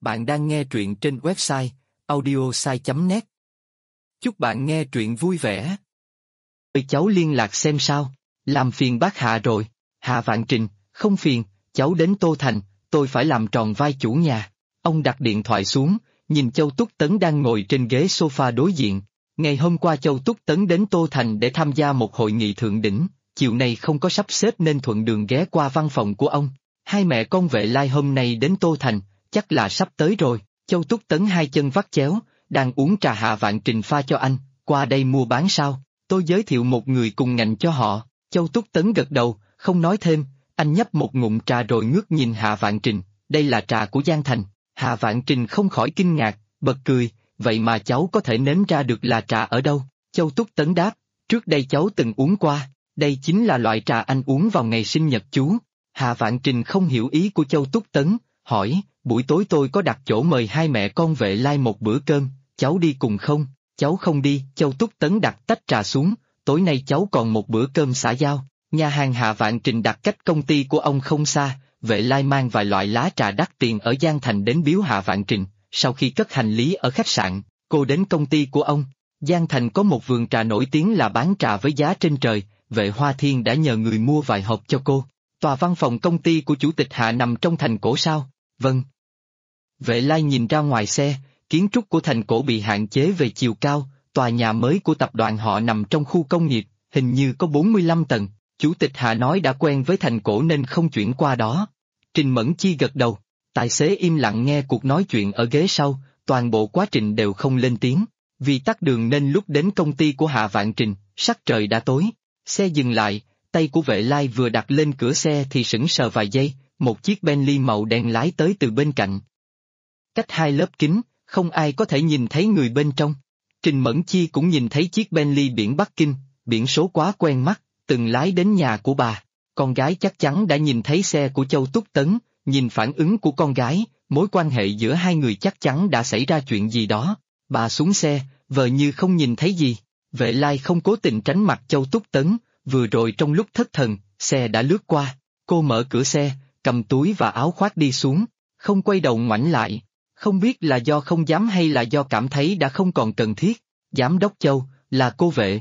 Bạn đang nghe truyện trên website audiosai.net. Chúc bạn nghe truyện vui vẻ. Cháu liên lạc xem sao, làm phiền bác Hạ rồi. Hạ Vạn Trình, không phiền, cháu đến Tô Thành, tôi phải làm tròn vai chủ nhà. Ông đặt điện thoại xuống, nhìn Châu Túc Tấn đang ngồi trên ghế sofa đối diện. Ngày hôm qua Châu Túc Tấn đến Tô Thành để tham gia một hội nghị thượng đỉnh, chiều nay không có sắp xếp nên thuận đường ghé qua văn phòng của ông. Hai mẹ con Vệ Lai hôm nay đến Tô Thành, chắc là sắp tới rồi. Châu Túc Tấn hai chân vắt chéo, đang uống trà. Hạ Vạn Trình pha cho anh, qua đây mua bán sao? Tôi giới thiệu một người cùng ngành cho họ. Châu Túc Tấn gật đầu, không nói thêm, anh nhấp một ngụm trà rồi ngước nhìn Hạ Vạn Trình, đây là trà của Giang Thành. Hạ Vạn Trình không khỏi kinh ngạc, bật cười, vậy mà cháu có thể nếm ra được là trà ở đâu? Châu Túc Tấn đáp, trước đây cháu từng uống qua, đây chính là loại trà anh uống vào ngày sinh nhật chú. Hạ Vạn Trình không hiểu ý của Châu Túc Tấn, hỏi, buổi tối tôi có đặt chỗ mời hai mẹ con Vệ Lai một bữa cơm, cháu đi cùng không? Cháu không đi. Châu Túc Tấn đặt tách trà xuống, tối nay cháu còn một bữa cơm xã giao. Nhà hàng Hạ Vạn Trình đặt cách công ty của ông không xa, Vệ Lai mang vài loại lá trà đắt tiền ở Giang Thành đến biếu Hạ Vạn Trình. Sau khi cất hành lý ở khách sạn, cô đến công ty của ông. Giang Thành có một vườn trà nổi tiếng là bán trà với giá trên trời, Vệ Hoa Thiên đã nhờ người mua vài hộp cho cô. Tòa văn phòng công ty của chủ tịch Hạ nằm trong thành cổ sao? Vâng. Vệ Lai nhìn ra ngoài xe, kiến trúc của thành cổ bị hạn chế về chiều cao, tòa nhà mới của tập đoàn họ nằm trong khu công nghiệp, hình như có 45 tầng, chủ tịch Hạ nói đã quen với thành cổ nên không chuyển qua đó. Trình Mẫn Chi gật đầu, tài xế im lặng nghe cuộc nói chuyện ở ghế sau, toàn bộ quá trình đều không lên tiếng, vì tắc đường nên lúc đến công ty của Hạ Vạn Trình, sắc trời đã tối, xe dừng lại, tay của Vệ Lai vừa đặt lên cửa xe thì sững sờ vài giây, một chiếc Bentley màu đen lái tới từ bên cạnh. Cách hai lớp kính, không ai có thể nhìn thấy người bên trong. Trình Mẫn Chi cũng nhìn thấy chiếc Bentley biển Bắc Kinh, biển số quá quen mắt, từng lái đến nhà của bà. Con gái chắc chắn đã nhìn thấy xe của Châu Túc Tấn, nhìn phản ứng của con gái, mối quan hệ giữa hai người chắc chắn đã xảy ra chuyện gì đó. Bà xuống xe, vờ như không nhìn thấy gì. Vệ Lai không cố tình tránh mặt Châu Túc Tấn, vừa rồi trong lúc thất thần, xe đã lướt qua. Cô mở cửa xe, cầm túi và áo khoác đi xuống, không quay đầu ngoảnh lại. Không biết là do không dám hay là do cảm thấy đã không còn cần thiết. Giám đốc Châu, là cô Vệ.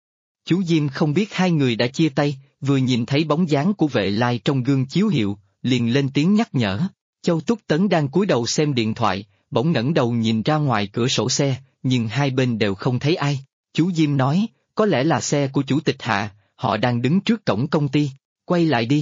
Chú Diêm không biết hai người đã chia tay, vừa nhìn thấy bóng dáng của Vệ Lai trong gương chiếu hiệu, liền lên tiếng nhắc nhở. Châu Túc Tấn đang cúi đầu xem điện thoại, bỗng ngẩng đầu nhìn ra ngoài cửa sổ xe, nhưng hai bên đều không thấy ai. Chú Diêm nói, có lẽ là xe của chủ tịch Hạ, họ đang đứng trước cổng công ty, quay lại đi.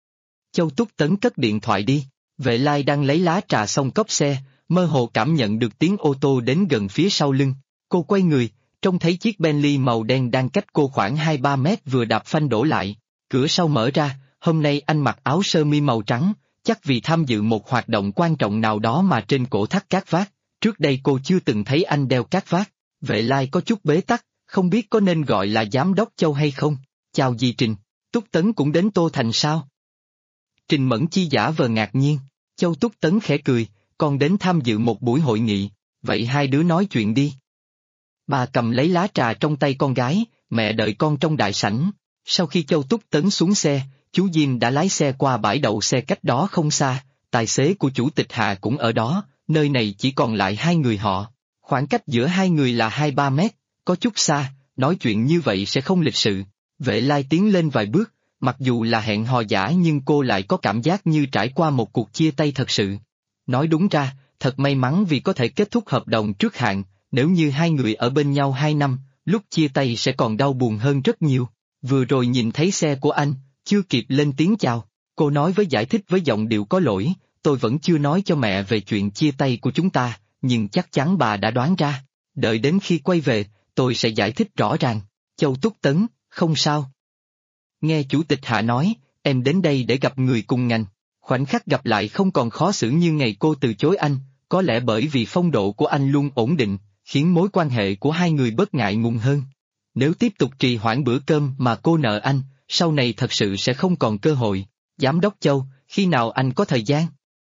Châu Túc Tấn cất điện thoại đi. Vệ Lai đang lấy lá trà xong cốc xe, mơ hồ cảm nhận được tiếng ô tô đến gần phía sau lưng. Cô quay người, trông thấy chiếc Bentley màu đen đang cách cô khoảng 2-3 mét vừa đạp phanh đổ lại. Cửa sau mở ra, hôm nay anh mặc áo sơ mi màu trắng, chắc vì tham dự một hoạt động quan trọng nào đó mà trên cổ thắt cát vát. Trước đây cô chưa từng thấy anh đeo cát vát. Vệ Lai có chút bế tắc, không biết có nên gọi là giám đốc Châu hay không. Chào dì Trình, Túc Tấn cũng đến Tô Thành sao? Trình Mẫn Chi giả vờ ngạc nhiên. Châu Túc Tấn khẽ cười, con đến tham dự một buổi hội nghị, vậy hai đứa nói chuyện đi. Bà cầm lấy lá trà trong tay con gái, mẹ đợi con trong đại sảnh. Sau khi Châu Túc Tấn xuống xe, chú Diêm đã lái xe qua bãi đậu xe cách đó không xa, tài xế của chủ tịch Hạ cũng ở đó, nơi này chỉ còn lại hai người họ. Khoảng cách giữa hai người là 2-3 mét, có chút xa, nói chuyện như vậy sẽ không lịch sự. Vệ Lai tiến lên vài bước, mặc dù là hẹn hò giả nhưng cô lại có cảm giác như trải qua một cuộc chia tay thật sự. Nói đúng ra, thật may mắn vì có thể kết thúc hợp đồng trước hạn, nếu như hai người ở bên nhau 2 năm, lúc chia tay sẽ còn đau buồn hơn rất nhiều. Vừa rồi nhìn thấy xe của anh, chưa kịp lên tiếng chào, cô nói với giải thích với giọng điệu có lỗi, tôi vẫn chưa nói cho mẹ về chuyện chia tay của chúng ta, nhưng chắc chắn bà đã đoán ra. Đợi đến khi quay về, tôi sẽ giải thích rõ ràng. Châu Túc Tấn, không sao. Nghe chủ tịch Hạ nói, em đến đây để gặp người cùng ngành. Khoảnh khắc gặp lại không còn khó xử như ngày cô từ chối anh, có lẽ bởi vì phong độ của anh luôn ổn định, khiến mối quan hệ của hai người bớt ngại ngùng hơn. Nếu tiếp tục trì hoãn bữa cơm mà cô nợ anh, sau này thật sự sẽ không còn cơ hội. Giám đốc Châu, khi nào anh có thời gian?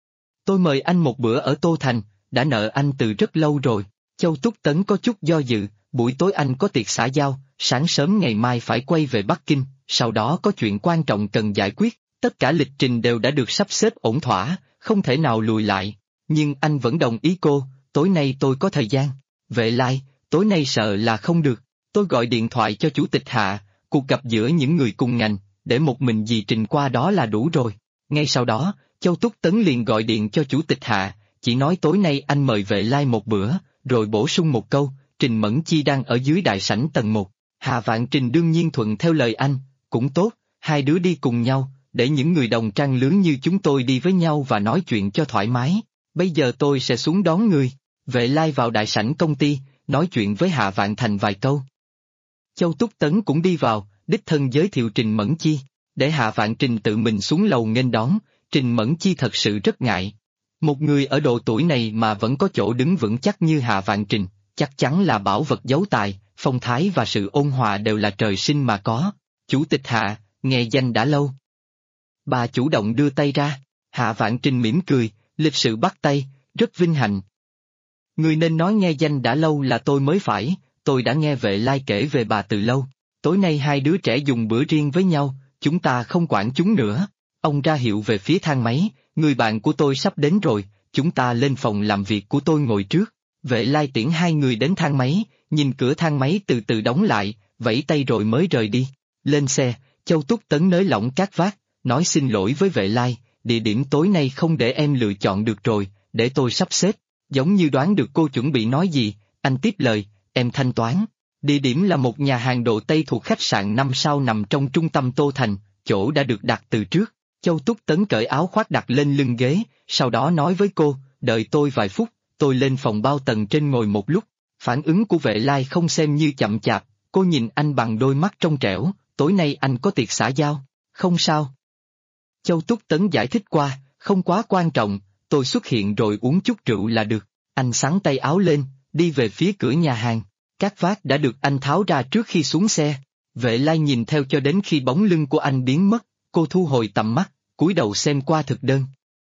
Tôi mời anh một bữa ở Tô Thành, đã nợ anh từ rất lâu rồi. Châu Túc Tấn có chút do dự, buổi tối anh có tiệc xã giao, sáng sớm ngày mai phải quay về Bắc Kinh, sau đó có chuyện quan trọng cần giải quyết, tất cả lịch trình đều đã được sắp xếp ổn thỏa, không thể nào lùi lại. nhưng anh vẫn đồng ý cô, tối nay tôi có thời gian. Vệ Lai, tối nay sợ là không được, tôi gọi điện thoại cho chủ tịch Hạ, cuộc gặp giữa những người cùng ngành, để một mình dì Trình qua đó là đủ rồi. Ngay sau đó, Châu Túc Tấn liền gọi điện cho chủ tịch Hạ, chỉ nói tối nay anh mời Vệ Lai một bữa, rồi bổ sung một câu, Trình Mẫn Chi đang ở dưới đại sảnh tầng 1. Hạ Vạn Trình đương nhiên thuận theo lời anh, cũng tốt, hai đứa đi cùng nhau, để những người đồng trang lứa như chúng tôi đi với nhau và nói chuyện cho thoải mái. Bây giờ tôi sẽ xuống đón người. Vệ Lai vào đại sảnh công ty, nói chuyện với Hạ Vạn Thành vài câu. Châu Túc Tấn cũng đi vào, đích thân giới thiệu Trình Mẫn Chi, để Hạ Vạn Trình tự mình xuống lầu nghênh đón. Trình Mẫn Chi thật sự rất ngại. Một người ở độ tuổi này mà vẫn có chỗ đứng vững chắc như Hạ Vạn Trình, chắc chắn là bảo vật giấu tài, phong thái và sự ôn hòa đều là trời sinh mà có. Chủ tịch Hạ, nghe danh đã lâu. Bà chủ động đưa tay ra, Hạ Vạn Trình mỉm cười, lịch sự bắt tay, rất vinh hạnh. Người nên nói nghe danh đã lâu là tôi mới phải, tôi đã nghe Vệ Lai kể về bà từ lâu. Tối nay hai đứa trẻ dùng bữa riêng với nhau, chúng ta không quản chúng nữa. Ông ra hiệu về phía thang máy, người bạn của tôi sắp đến rồi, chúng ta lên phòng làm việc của tôi ngồi trước. Vệ Lai tiễn hai người đến thang máy, nhìn cửa thang máy từ từ đóng lại, vẫy tay rồi mới rời đi. Lên xe, Châu Túc Tấn nới lỏng cát vát, nói xin lỗi với Vệ Lai, địa điểm tối nay không để em lựa chọn được rồi, để tôi sắp xếp. Giống như đoán được cô chuẩn bị nói gì, anh tiếp lời, em thanh toán. Địa điểm là một nhà hàng đồ Tây thuộc khách sạn 5 sao nằm trong trung tâm Tô Thành, chỗ đã được đặt từ trước. Châu Túc Tấn cởi áo khoác đặt lên lưng ghế, sau đó nói với cô, đợi tôi vài phút, tôi lên phòng bao tầng trên ngồi một lúc. Phản ứng của Vệ Lai không xem như chậm chạp, cô nhìn anh bằng đôi mắt trong trẻo, tối nay anh có tiệc xã giao, không sao. Châu Túc Tấn giải thích qua, không quá quan trọng, tôi xuất hiện rồi uống chút rượu là được. Anh xắn tay áo lên, đi về phía cửa nhà hàng. Cát vát đã được anh tháo ra trước khi xuống xe. Vệ Lai nhìn theo cho đến khi bóng lưng của anh biến mất, cô thu hồi tầm mắt, cúi đầu xem qua thực đơn.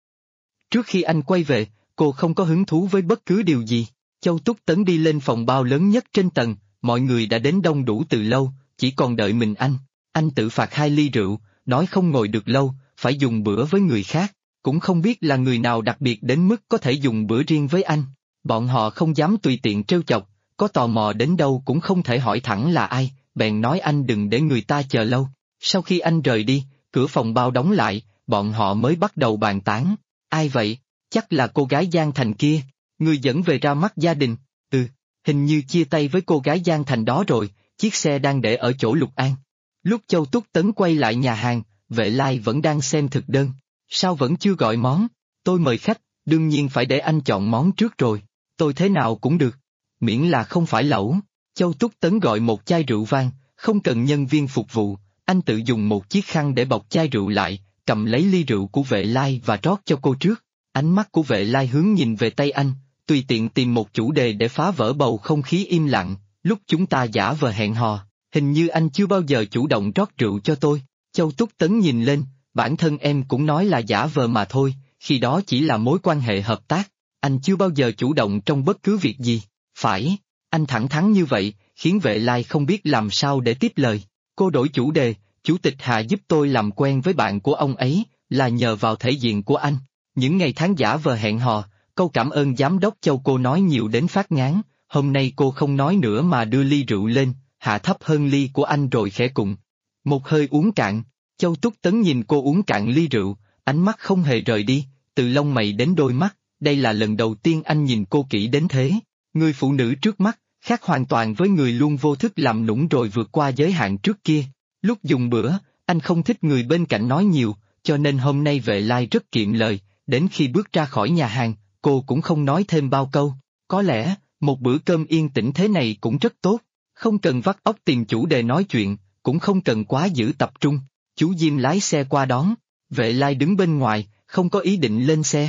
Trước khi anh quay về, cô không có hứng thú với bất cứ điều gì. Châu Túc Tấn đi lên phòng bao lớn nhất trên tầng, mọi người đã đến đông đủ từ lâu, chỉ còn đợi mình anh. Anh tự phạt 2 ly rượu, nói không ngồi được lâu, phải dùng bữa với người khác. Cũng không biết là người nào đặc biệt đến mức có thể dùng bữa riêng với anh. Bọn họ không dám tùy tiện trêu chọc, có tò mò đến đâu cũng không thể hỏi thẳng là ai, bèn nói anh đừng để người ta chờ lâu. Sau khi anh rời đi, cửa phòng bao đóng lại, bọn họ mới bắt đầu bàn tán. Ai vậy? Chắc là cô gái Giang Thành kia, người dẫn về ra mắt gia đình. Hình như chia tay với cô gái Giang Thành đó rồi, chiếc xe đang để ở chỗ Lục An. Lúc Châu Túc Tấn quay lại nhà hàng, Vệ Lai vẫn đang xem thực đơn. Sao vẫn chưa gọi món? Tôi mời khách, đương nhiên phải để anh chọn món trước rồi. Tôi thế nào cũng được. Miễn là không phải lẩu. Châu Túc Tấn gọi một chai rượu vang, không cần nhân viên phục vụ, anh tự dùng một chiếc khăn để bọc chai rượu lại, cầm lấy ly rượu của Vệ Lai và rót cho cô trước. Ánh mắt của Vệ Lai hướng nhìn về tay anh, tùy tiện tìm một chủ đề để phá vỡ bầu không khí im lặng. Lúc chúng ta giả vờ hẹn hò, hình như anh chưa bao giờ chủ động rót rượu cho tôi. Châu Túc Tấn nhìn lên, bản thân em cũng nói là giả vờ mà thôi, khi đó chỉ là mối quan hệ hợp tác, anh chưa bao giờ chủ động trong bất cứ việc gì. Phải, anh thẳng thắn như vậy, khiến Vệ Lai không biết làm sao để tiếp lời. Cô đổi chủ đề, chủ tịch Hạ giúp tôi làm quen với bạn của ông ấy, là nhờ vào thể diện của anh. Những ngày tháng giả vờ hẹn hò, câu cảm ơn giám đốc Châu cô nói nhiều đến phát ngán, hôm nay cô không nói nữa mà đưa ly rượu lên, hạ thấp hơn ly của anh rồi khẽ cụng. Một hơi uống cạn, Châu Túc Tấn nhìn cô uống cạn ly rượu, ánh mắt không hề rời đi, từ lông mày đến đôi mắt, đây là lần đầu tiên anh nhìn cô kỹ đến thế. Người phụ nữ trước mắt, khác hoàn toàn với người luôn vô thức làm nũng rồi vượt qua giới hạn trước kia. Lúc dùng bữa, anh không thích người bên cạnh nói nhiều, cho nên hôm nay Vệ Lai rất kiệm lời, đến khi bước ra khỏi nhà hàng, cô cũng không nói thêm bao câu. Có lẽ, một bữa cơm yên tĩnh thế này cũng rất tốt, không cần vắt óc tìm chủ đề nói chuyện, cũng không cần quá giữ tập trung. Chú Diêm lái xe qua đón, Vệ Lai đứng bên ngoài, không có ý định lên xe.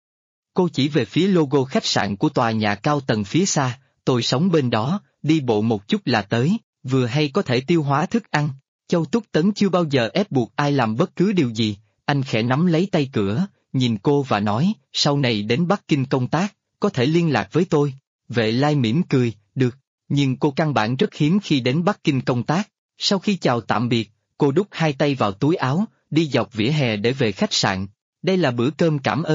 Cô chỉ về phía logo khách sạn của tòa nhà cao tầng phía xa, tôi sống bên đó, đi bộ một chút là tới, vừa hay có thể tiêu hóa thức ăn. Châu Túc Tấn chưa bao giờ ép buộc ai làm bất cứ điều gì, anh khẽ nắm lấy tay cửa, nhìn cô và nói, sau này đến Bắc Kinh công tác, có thể liên lạc với tôi. Vệ Lai mỉm cười, được, nhưng cô căn bản rất hiếm khi đến Bắc Kinh công tác. Sau khi chào tạm biệt, cô đút hai tay vào túi áo, đi dọc vỉa hè để về khách sạn. Đây là bữa cơm cảm ơn,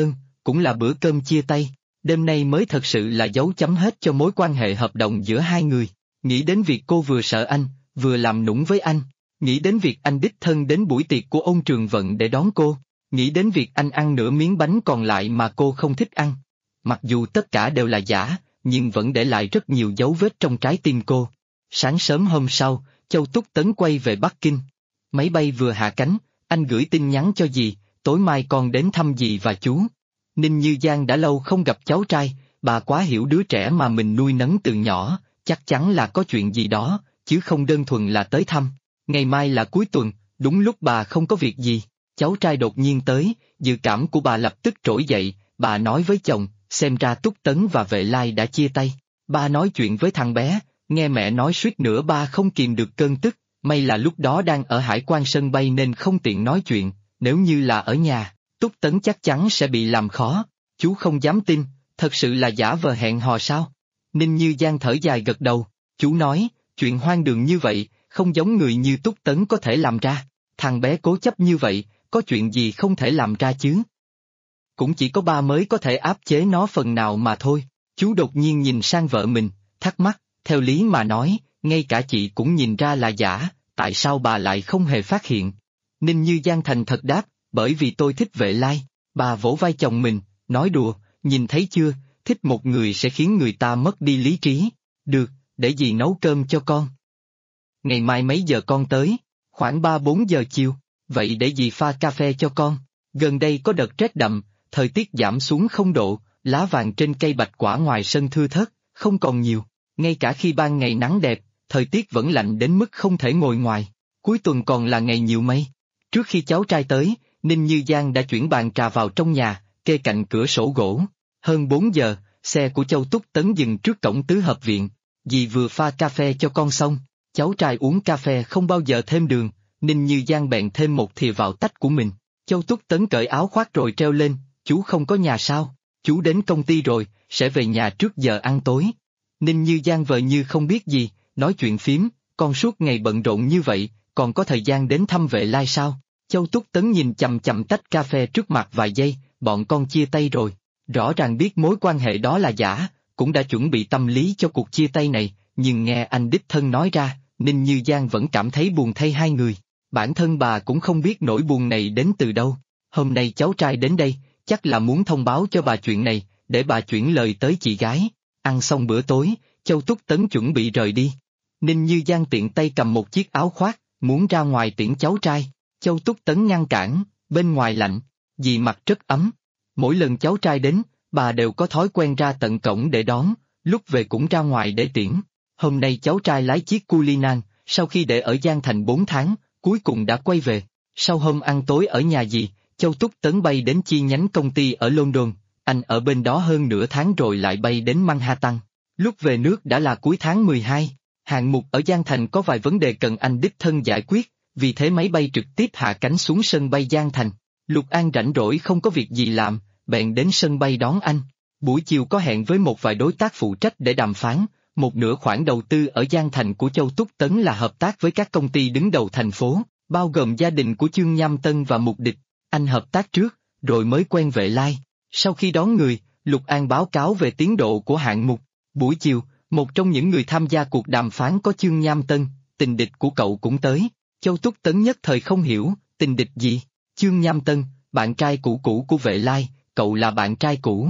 cũng là bữa cơm chia tay, đêm nay mới thật sự là dấu chấm hết cho mối quan hệ hợp đồng giữa hai người. Nghĩ đến việc cô vừa sợ anh, vừa làm nũng với anh, nghĩ đến việc anh đích thân đến buổi tiệc của Ôn Trường Vận để đón cô, nghĩ đến việc anh ăn nửa miếng bánh còn lại mà cô không thích ăn. Mặc dù tất cả đều là giả, nhưng vẫn để lại rất nhiều dấu vết trong trái tim cô. Sáng sớm hôm sau, Châu Túc Tấn quay về Bắc Kinh. Máy bay vừa hạ cánh, anh gửi tin nhắn cho dì, tối mai con đến thăm dì và chú. Ninh Như Giang đã lâu không gặp cháu trai, bà quá hiểu đứa trẻ mà mình nuôi nấng từ nhỏ, chắc chắn là có chuyện gì đó, chứ không đơn thuần là tới thăm. Ngày mai là cuối tuần, đúng lúc bà không có việc gì, cháu trai đột nhiên tới, dự cảm của bà lập tức trỗi dậy, bà nói với chồng, xem ra Túc Tấn và Vệ Lai đã chia tay. Ba nói chuyện với thằng bé, nghe mẹ nói suýt nữa ba không kìm được cơn tức, may là lúc đó đang ở hải quan sân bay nên không tiện nói chuyện, nếu như là ở nhà, Túc Tấn chắc chắn sẽ bị làm khó. Chú không dám tin, thật sự là giả vờ hẹn hò sao? Ninh Như Giang thở dài gật đầu, chú nói, chuyện hoang đường như vậy, không giống người như Túc Tấn có thể làm ra, thằng bé cố chấp như vậy, có chuyện gì không thể làm ra chứ? Cũng chỉ có ba mới có thể áp chế nó phần nào mà thôi. Chú đột nhiên nhìn sang vợ mình, thắc mắc, theo lý mà nói, ngay cả chị cũng nhìn ra là giả, tại sao bà lại không hề phát hiện? Ninh Như Giang thành thật đáp, bởi vì tôi thích Vệ Lai. Bà vỗ vai chồng mình, nói đùa, nhìn thấy chưa, thích một người sẽ khiến người ta mất đi lý trí. Được, để dì nấu cơm cho con. Ngày mai mấy giờ con tới? Khoảng 3-4 giờ chiều, vậy để dì pha cà phê cho con. Gần đây có đợt rét đậm, thời tiết giảm xuống 0 độ, lá vàng trên cây bạch quả ngoài sân thưa thớt, không còn nhiều. Ngay cả khi ban ngày nắng đẹp, thời tiết vẫn lạnh đến mức không thể ngồi ngoài. Cuối tuần còn là ngày nhiều mây. Trước khi cháu trai tới, Ninh Như Giang đã chuyển bàn trà vào trong nhà, kê cạnh cửa sổ gỗ. Hơn 4 giờ, xe của Châu Túc Tấn dừng trước cổng tứ hợp viện. Dì vừa pha cà phê cho con xong, cháu trai uống cà phê không bao giờ thêm đường, Ninh Như Giang bèn thêm một thìa vào tách của mình. Châu Túc Tấn cởi áo khoác rồi treo lên, chú không có nhà sao? Chú đến công ty rồi, sẽ về nhà trước giờ ăn tối. Ninh Như Giang vờ như không biết gì, nói chuyện phím, con suốt ngày bận rộn như vậy, còn có thời gian đến thăm Vệ Lai sao? Châu Túc Tấn nhìn chằm chằm tách cà phê trước mặt vài giây, bọn con chia tay rồi. Rõ ràng biết mối quan hệ đó là giả, cũng đã chuẩn bị tâm lý cho cuộc chia tay này, nhưng nghe anh đích thân nói ra, Ninh Như Giang vẫn cảm thấy buồn thay hai người. Bản thân bà cũng không biết nỗi buồn này đến từ đâu. Hôm nay cháu trai đến đây, chắc là muốn thông báo cho bà chuyện này, để bà chuyển lời tới chị gái. Ăn xong bữa tối, Châu Túc Tấn chuẩn bị rời đi. Ninh Như Giang tiện tay cầm một chiếc áo khoác, muốn ra ngoài tiễn cháu trai. Châu Túc Tấn ngăn cản, bên ngoài lạnh, dì mặc rất ấm. Mỗi lần cháu trai đến, bà đều có thói quen ra tận cổng để đón, lúc về cũng ra ngoài để tiễn. Hôm nay cháu trai lái chiếc Cullinan, sau khi để ở Giang Thành 4 tháng, cuối cùng đã quay về. Sau hôm ăn tối ở nhà dì, Châu Túc Tấn bay đến chi nhánh công ty ở London, anh ở bên đó hơn nửa tháng rồi lại bay đến Manhattan. Lúc về nước đã là cuối tháng 12, hạng mục ở Giang Thành có vài vấn đề cần anh đích thân giải quyết, vì thế máy bay trực tiếp hạ cánh xuống sân bay Giang Thành. Lục An rảnh rỗi không có việc gì làm, bèn đến sân bay đón anh. Buổi chiều có hẹn với một vài đối tác phụ trách để đàm phán, một nửa khoản đầu tư ở Giang Thành của Châu Túc Tấn là hợp tác với các công ty đứng đầu thành phố, bao gồm gia đình của Chương Nham Tân và Mục Địch. Anh hợp tác trước, rồi mới quen Vệ Lai. Sau khi đón người, Lục An báo cáo về tiến độ của hạng mục. Buổi chiều, một trong những người tham gia cuộc đàm phán có Chương Nham Tân, tình địch của cậu cũng tới. Châu Túc Tấn nhất thời không hiểu, tình địch gì? Chương Nham Tân, bạn trai cũ của Vệ Lai, cậu là bạn trai cũ.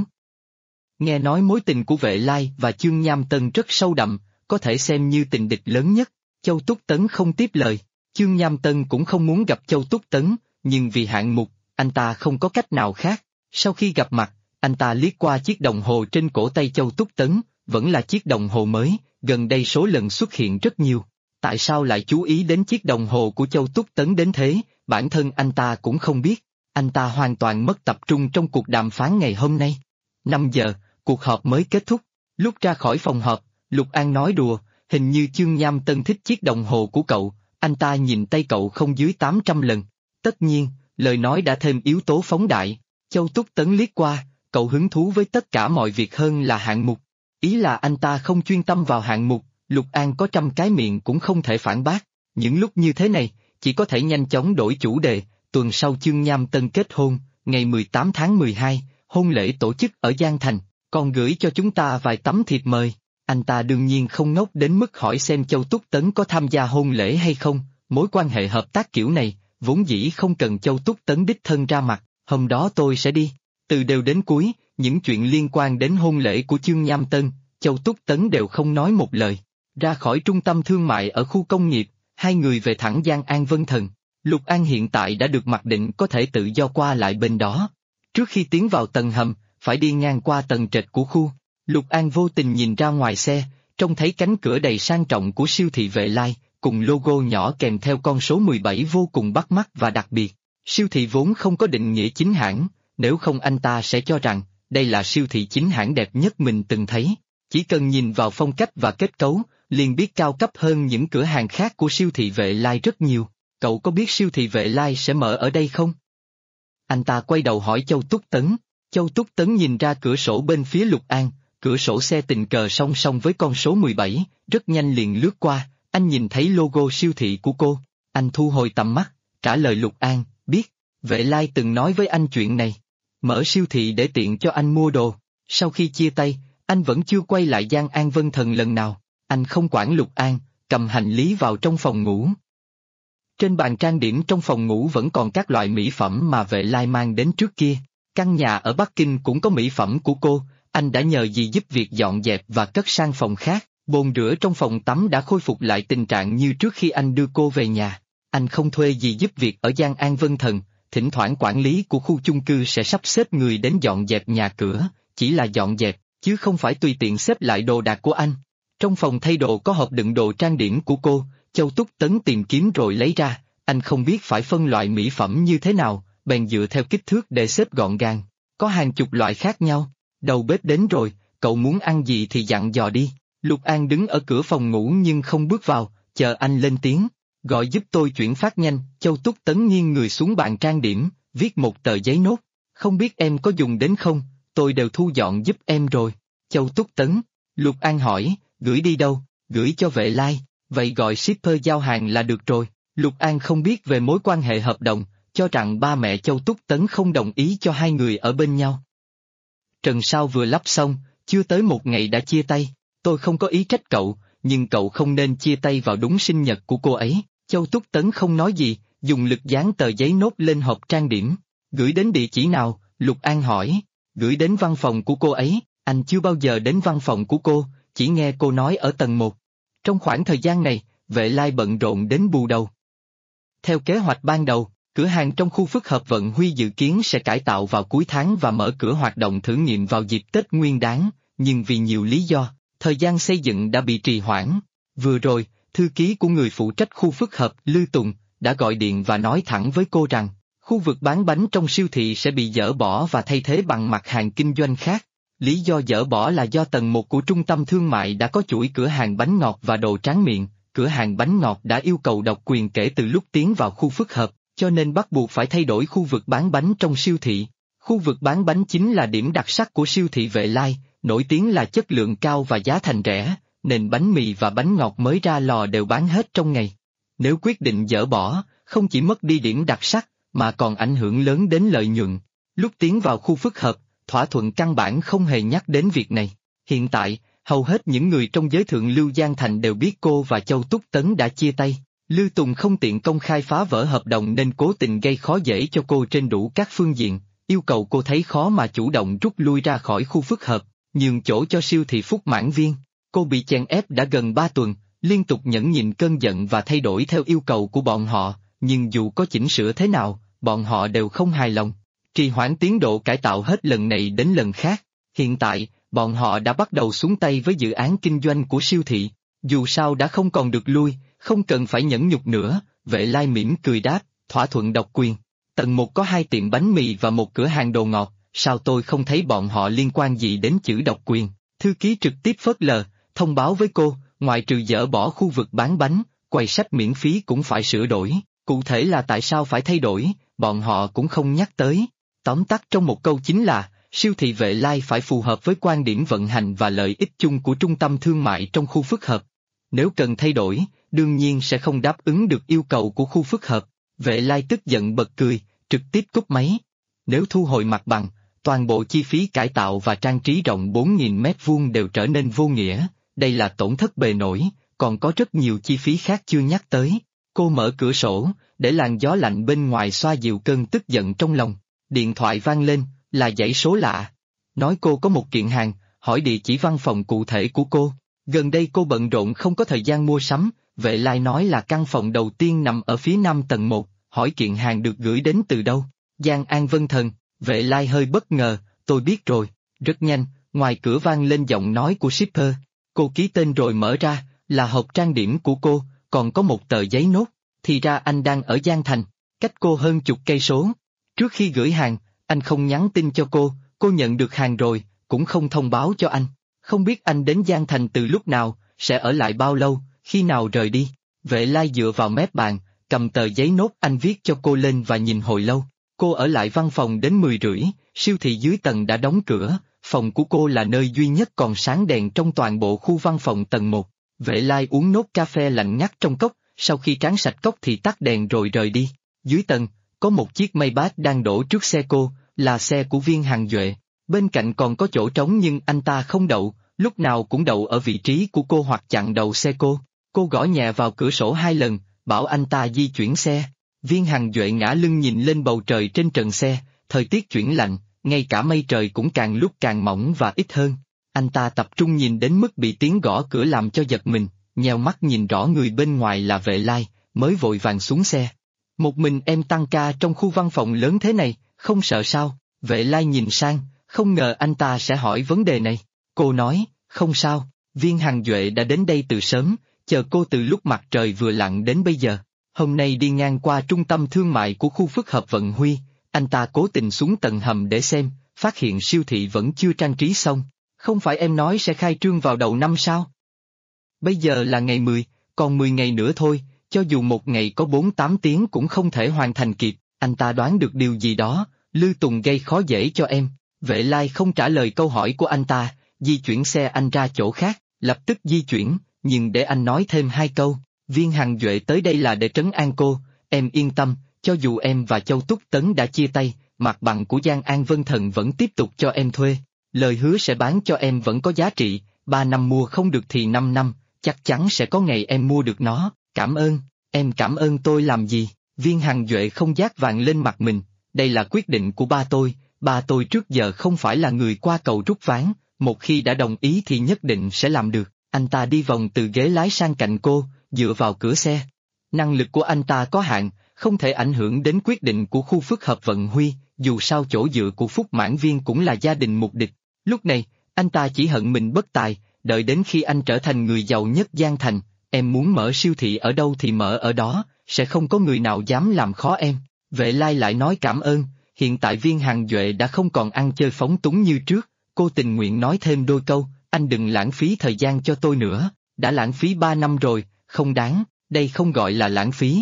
Nghe nói mối tình của Vệ Lai và Chương Nham Tân rất sâu đậm, có thể xem như tình địch lớn nhất. Châu Túc Tấn không tiếp lời, Chương Nham Tân cũng không muốn gặp Châu Túc Tấn, nhưng vì hạng mục, anh ta không có cách nào khác. Sau khi gặp mặt, anh ta liếc qua chiếc đồng hồ trên cổ tay Châu Túc Tấn, vẫn là chiếc đồng hồ mới, gần đây số lần xuất hiện rất nhiều. Tại sao lại chú ý đến chiếc đồng hồ của Châu Túc Tấn đến thế, bản thân anh ta cũng không biết. Anh ta hoàn toàn mất tập trung trong cuộc đàm phán ngày hôm nay. 5 giờ, cuộc họp mới kết thúc. Lúc ra khỏi phòng họp, Lục An nói đùa, hình như Chương Nham Tân thích chiếc đồng hồ của cậu, anh ta nhìn tay cậu không dưới 800 lần. Tất nhiên, lời nói đã thêm yếu tố phóng đại. Châu Túc Tấn liếc qua, cậu hứng thú với tất cả mọi việc hơn là hạng mục. Ý là anh ta không chuyên tâm vào hạng mục, Lục An có trăm cái miệng cũng không thể phản bác. Những lúc như thế này, chỉ có thể nhanh chóng đổi chủ đề. Tuần sau Chương Nham Tân kết hôn, ngày 18 tháng 12, hôn lễ tổ chức ở Giang Thành, còn gửi cho chúng ta vài tấm thiệp mời. Anh ta đương nhiên không ngốc đến mức hỏi xem Châu Túc Tấn có tham gia hôn lễ hay không, mối quan hệ hợp tác kiểu này, vốn dĩ không cần Châu Túc Tấn đích thân ra mặt, hôm đó tôi sẽ đi. Từ đầu đến cuối, những chuyện liên quan đến hôn lễ của Chương Nham Tân, Châu Túc Tấn đều không nói một lời. Ra khỏi trung tâm thương mại ở khu công nghiệp, hai người về thẳng Giang An Vân Thần. Lục An hiện tại đã được mặc định có thể tự do qua lại bên đó. Trước khi tiến vào tầng hầm, phải đi ngang qua tầng trệt của khu. Lục An vô tình nhìn ra ngoài xe, trông thấy cánh cửa đầy sang trọng của siêu thị Vệ Lai, cùng logo nhỏ kèm theo con số 17 vô cùng bắt mắt và đặc biệt. Siêu thị vốn không có định nghĩa chính hãng, nếu không anh ta sẽ cho rằng đây là siêu thị chính hãng đẹp nhất mình từng thấy. Chỉ cần nhìn vào phong cách và kết cấu, liền biết cao cấp hơn những cửa hàng khác của siêu thị Vệ Lai rất nhiều. Cậu có biết siêu thị Vệ Lai sẽ mở ở đây không? Anh ta quay đầu hỏi Châu Túc Tấn. Châu Túc Tấn nhìn ra cửa sổ bên phía Lục An, cửa sổ xe tình cờ song song với con số 17, rất nhanh liền lướt qua, anh nhìn thấy logo siêu thị của cô. Anh thu hồi tầm mắt, trả lời Lục An, biết, Vệ Lai từng nói với anh chuyện này. Mở siêu thị để tiện cho anh mua đồ. Sau khi chia tay, anh vẫn chưa quay lại Giang An Vân Thần lần nào. Anh không quản Lục An, cầm hành lý vào trong phòng ngủ. Trên bàn trang điểm trong phòng ngủ vẫn còn các loại mỹ phẩm mà Vệ Lai mang đến trước kia. Căn nhà ở Bắc Kinh cũng có mỹ phẩm của cô, anh đã nhờ dì giúp việc dọn dẹp và cất sang phòng khác. Bồn rửa trong phòng tắm đã khôi phục lại tình trạng như trước khi anh đưa cô về nhà. Anh không thuê dì giúp việc ở Giang An Vân Thần, thỉnh thoảng quản lý của khu chung cư sẽ sắp xếp người đến dọn dẹp nhà cửa, chỉ là dọn dẹp, chứ không phải tùy tiện xếp lại đồ đạc của anh. Trong phòng thay đồ có hộp đựng đồ trang điểm của cô, Châu Túc Tấn tìm kiếm rồi lấy ra, anh không biết phải phân loại mỹ phẩm như thế nào, bèn dựa theo kích thước để xếp gọn gàng, có hàng chục loại khác nhau. Đầu bếp đến rồi, cậu muốn ăn gì thì dặn dò đi. Lục An đứng ở cửa phòng ngủ nhưng không bước vào, chờ anh lên tiếng, gọi giúp tôi chuyển phát nhanh. Châu Túc Tấn nghiêng người xuống bàn trang điểm, viết một tờ giấy nốt, không biết em có dùng đến không, tôi đều thu dọn giúp em rồi. Châu Túc Tấn, Lục An hỏi, gửi đi đâu, gửi cho Vệ Lai, vậy gọi shipper giao hàng là được rồi. Lục An không biết về mối quan hệ hợp đồng, cho rằng ba mẹ Châu Túc Tấn không đồng ý cho hai người ở bên nhau. Trần Sao vừa lắp xong, chưa tới một ngày đã chia tay. Tôi không có ý trách cậu, nhưng cậu không nên chia tay vào đúng sinh nhật của cô ấy. Châu Túc Tấn không nói gì, dùng lực dán tờ giấy nốt lên hộp trang điểm. Gửi đến địa chỉ nào? Lục An hỏi. Gửi đến văn phòng của cô ấy. Anh chưa bao giờ đến văn phòng của cô, chỉ nghe cô nói ở tầng 1. Trong khoảng thời gian này, Vệ Lai bận rộn đến bù đầu. Theo kế hoạch ban đầu, cửa hàng trong khu phức hợp Vận Huy dự kiến sẽ cải tạo vào cuối tháng và mở cửa hoạt động thử nghiệm vào dịp Tết Nguyên Đán, nhưng vì nhiều lý do, thời gian xây dựng đã bị trì hoãn. Vừa rồi, thư ký của người phụ trách khu phức hợp Lư Tùng đã gọi điện và nói thẳng với cô rằng, khu vực bán bánh trong siêu thị sẽ bị dỡ bỏ và thay thế bằng mặt hàng kinh doanh khác. Lý do dỡ bỏ là do tầng 1 của trung tâm thương mại đã có chuỗi cửa hàng bánh ngọt và đồ tráng miệng, cửa hàng bánh ngọt đã yêu cầu độc quyền kể từ lúc tiến vào khu phức hợp, cho nên bắt buộc phải thay đổi khu vực bán bánh trong siêu thị. Khu vực bán bánh chính là điểm đặc sắc của siêu thị Vệ Lai, nổi tiếng là chất lượng cao và giá thành rẻ, nên bánh mì và bánh ngọt mới ra lò đều bán hết trong ngày. Nếu quyết định dỡ bỏ, không chỉ mất đi điểm đặc sắc, mà còn ảnh hưởng lớn đến lợi nhuận. Lúc tiến vào khu phức hợp, thỏa thuận căn bản không hề nhắc đến việc này. Hiện tại, hầu hết những người trong giới thượng lưu Giang Thành đều biết cô và Châu Túc Tấn đã chia tay. Lư Tùng không tiện công khai phá vỡ hợp đồng nên cố tình gây khó dễ cho cô trên đủ các phương diện, yêu cầu cô thấy khó mà chủ động rút lui ra khỏi khu phức hợp, nhường chỗ cho siêu thị Phúc Mãn Viên. Cô bị chèn ép đã gần 3 tuần, liên tục nhẫn nhịn cơn giận và thay đổi theo yêu cầu của bọn họ, nhưng dù có chỉnh sửa thế nào, bọn họ đều không hài lòng. Trì hoãn tiến độ cải tạo hết lần này đến lần khác. Hiện tại, bọn họ đã bắt đầu xuống tay với dự án kinh doanh của siêu thị. Dù sao đã không còn được lui, không cần phải nhẫn nhục nữa. Vệ Lai mỉm cười đáp, thỏa thuận độc quyền. Tầng 1 có 2 tiệm bánh mì và một cửa hàng đồ ngọt, sao tôi không thấy bọn họ liên quan gì đến chữ độc quyền? Thư ký trực tiếp phớt lờ, thông báo với cô, ngoại trừ dỡ bỏ khu vực bán bánh, quầy sách miễn phí cũng phải sửa đổi. Cụ thể là tại sao phải thay đổi, bọn họ cũng không nhắc tới. Tóm tắt trong một câu chính là, siêu thị Vệ Lai phải phù hợp với quan điểm vận hành và lợi ích chung của trung tâm thương mại trong khu phức hợp. Nếu cần thay đổi, đương nhiên sẽ không đáp ứng được yêu cầu của khu phức hợp. Vệ Lai tức giận bật cười, trực tiếp cúp máy. Nếu thu hồi mặt bằng, Toàn bộ chi phí cải tạo và trang trí rộng 4.000 mét vuông đều trở nên vô nghĩa, đây là tổn thất bề nổi, còn có rất nhiều chi phí khác chưa nhắc tới. Cô mở cửa sổ, để làn gió lạnh bên ngoài xoa dịu cơn tức giận trong lòng. Điện thoại vang lên, là dãy số lạ. Nói cô có một kiện hàng, hỏi địa chỉ văn phòng cụ thể của cô. Gần đây cô bận rộn không có thời gian mua sắm, Vệ Lai nói là căn phòng đầu tiên nằm ở phía nam tầng 1, hỏi kiện hàng được gửi đến từ đâu. Giang An Vân Thần, Vệ Lai hơi bất ngờ, tôi biết rồi. Rất nhanh, ngoài cửa vang lên giọng nói của shipper. Cô ký tên rồi mở ra, là hộp trang điểm của cô, còn có một tờ giấy nốt. Thì ra anh đang ở Giang Thành, cách cô hơn chục cây số. Trước khi gửi hàng, anh không nhắn tin cho cô nhận được hàng rồi, cũng không thông báo cho anh. Không biết anh đến Giang Thành từ lúc nào, sẽ ở lại bao lâu, khi nào rời đi. Vệ Lai dựa vào mép bàn, cầm tờ giấy nốt anh viết cho cô lên và nhìn hồi lâu. Cô ở lại văn phòng đến 10 rưỡi, siêu thị dưới tầng đã đóng cửa, phòng của cô là nơi duy nhất còn sáng đèn trong toàn bộ khu văn phòng tầng 1. Vệ Lai uống nốt cà phê lạnh ngắt trong cốc, sau khi tráng sạch cốc thì tắt đèn rồi rời đi. Dưới tầng, có một chiếc Maybach đang đổ trước xe cô, là xe của Viên Hằng Duệ. Bên cạnh còn có chỗ trống nhưng anh ta không đậu, lúc nào cũng đậu ở vị trí của cô hoặc chặn đầu xe cô. Cô gõ nhẹ vào cửa sổ 2 lần, bảo anh ta di chuyển xe. Viên Hằng Duệ ngả lưng nhìn lên bầu trời trên trần xe, thời tiết chuyển lạnh, ngay cả mây trời cũng càng lúc càng mỏng và ít hơn. Anh ta tập trung nhìn đến mức bị tiếng gõ cửa làm cho giật mình, nheo mắt nhìn rõ người bên ngoài là Vệ Lai, mới vội vàng xuống xe. Một mình em tăng ca trong khu văn phòng lớn thế này, không sợ sao? Vệ Lai nhìn sang, không ngờ anh ta sẽ hỏi vấn đề này. Cô nói, không sao, Viên Hằng Duệ đã đến đây từ sớm, chờ cô từ lúc mặt trời vừa lặn đến bây giờ. Hôm nay đi ngang qua trung tâm thương mại của khu phức hợp Vận Huy, anh ta cố tình xuống tầng hầm để xem, phát hiện siêu thị vẫn chưa trang trí xong. Không phải em nói sẽ khai trương vào đầu năm sao? Bây giờ là ngày 10, còn 10 ngày nữa thôi, cho dù một ngày có 4-8 tiếng cũng không thể hoàn thành kịp. Anh ta đoán được điều gì đó, Lư Tùng gây khó dễ cho em. Vệ Lai không trả lời câu hỏi của anh ta, di chuyển xe anh ra chỗ khác, lập tức di chuyển, nhưng để anh nói thêm 2 câu. Viên Hằng Duệ tới đây là để trấn an cô, em yên tâm, cho dù em và Châu Túc Tấn đã chia tay, mặt bằng của Giang An Vân Thần vẫn tiếp tục cho em thuê. Lời hứa sẽ bán cho em vẫn có giá trị, 3 năm mua không được thì 5 năm, chắc chắn sẽ có ngày em mua được nó. Cảm ơn, em cảm ơn tôi làm gì? Viên Hằng Duệ không dát vàng lên mặt mình, đây là quyết định của ba tôi trước giờ không phải là người qua cầu rút ván, một khi đã đồng ý thì nhất định sẽ làm được. Anh ta đi vòng từ ghế lái sang cạnh cô, dựa vào cửa xe. Năng lực của anh ta có hạn, không thể ảnh hưởng đến quyết định của khu phức hợp Vận Huy, dù sao chỗ dựa của Phúc Mãn Viên cũng là gia đình mục địch. Lúc này, anh ta chỉ hận mình bất tài, đợi đến khi anh trở thành người giàu nhất Giang Thành, em muốn mở siêu thị ở đâu thì mở ở đó, sẽ không có người nào dám làm khó em. Vệ Lai lại nói cảm ơn, hiện tại Viên Hằng Duệ đã không còn ăn chơi phóng túng như trước, cô tình nguyện nói thêm đôi câu, anh đừng lãng phí thời gian cho tôi nữa, đã lãng phí 3 năm rồi, không đáng, đây không gọi là lãng phí.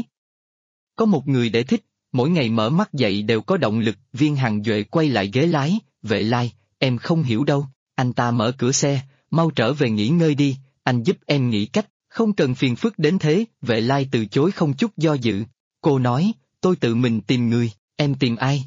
Có một người để thích, mỗi ngày mở mắt dậy đều có động lực. Viên Hằng Duệ quay lại ghế lái, Vệ Lai, em không hiểu đâu. Anh ta mở cửa xe, mau trở về nghỉ ngơi đi, anh giúp em nghĩ cách, không cần phiền phức đến thế. Vệ Lai từ chối không chút do dự. Cô nói, tôi tự mình tìm người, em tìm ai?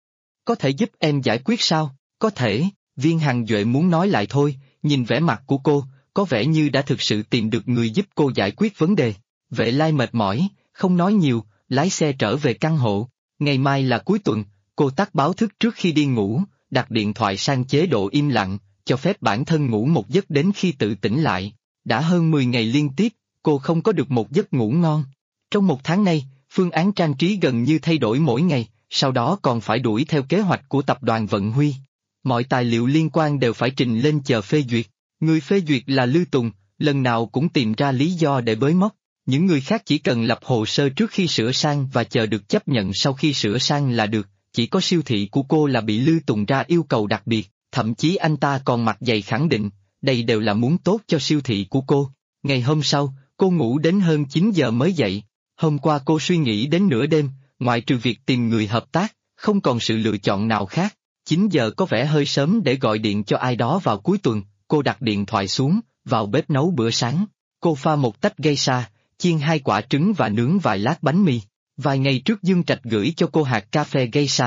Có thể giúp em giải quyết sao? Có thể. Viên Hằng Duệ muốn nói lại thôi, nhìn vẻ mặt của cô, có vẻ như đã thực sự tìm được người giúp cô giải quyết vấn đề. Vệ Lai mệt mỏi, không nói nhiều, lái xe trở về căn hộ. Ngày mai là cuối tuần, cô tắt báo thức trước khi đi ngủ, đặt điện thoại sang chế độ im lặng, cho phép bản thân ngủ một giấc đến khi tự tỉnh lại. Đã hơn 10 ngày liên tiếp, cô không có được một giấc ngủ ngon. Trong 1 tháng nay, phương án trang trí gần như thay đổi mỗi ngày, sau đó còn phải đuổi theo kế hoạch của tập đoàn Vận Huy. Mọi tài liệu liên quan đều phải trình lên chờ phê duyệt. Người phê duyệt là Lư Tùng, lần nào cũng tìm ra lý do để bới móc. Những người khác chỉ cần lập hồ sơ trước khi sửa sang và chờ được chấp nhận sau khi sửa sang là được. Chỉ có siêu thị của cô là bị Lư Tùng ra yêu cầu đặc biệt, thậm chí anh ta còn mặt dày khẳng định, đây đều là muốn tốt cho siêu thị của cô. Ngày hôm sau, cô ngủ đến hơn 9 giờ mới dậy. Hôm qua cô suy nghĩ đến nửa đêm, ngoại trừ việc tìm người hợp tác, không còn sự lựa chọn nào khác. 9 giờ có vẻ hơi sớm để gọi điện cho ai đó vào cuối tuần, cô đặt điện thoại xuống, vào bếp nấu bữa sáng. Cô pha một tách geisha, chiên 2 quả trứng và nướng vài lát bánh mì. Vài ngày trước Dương Trạch gửi cho cô hạt cà phê geisha,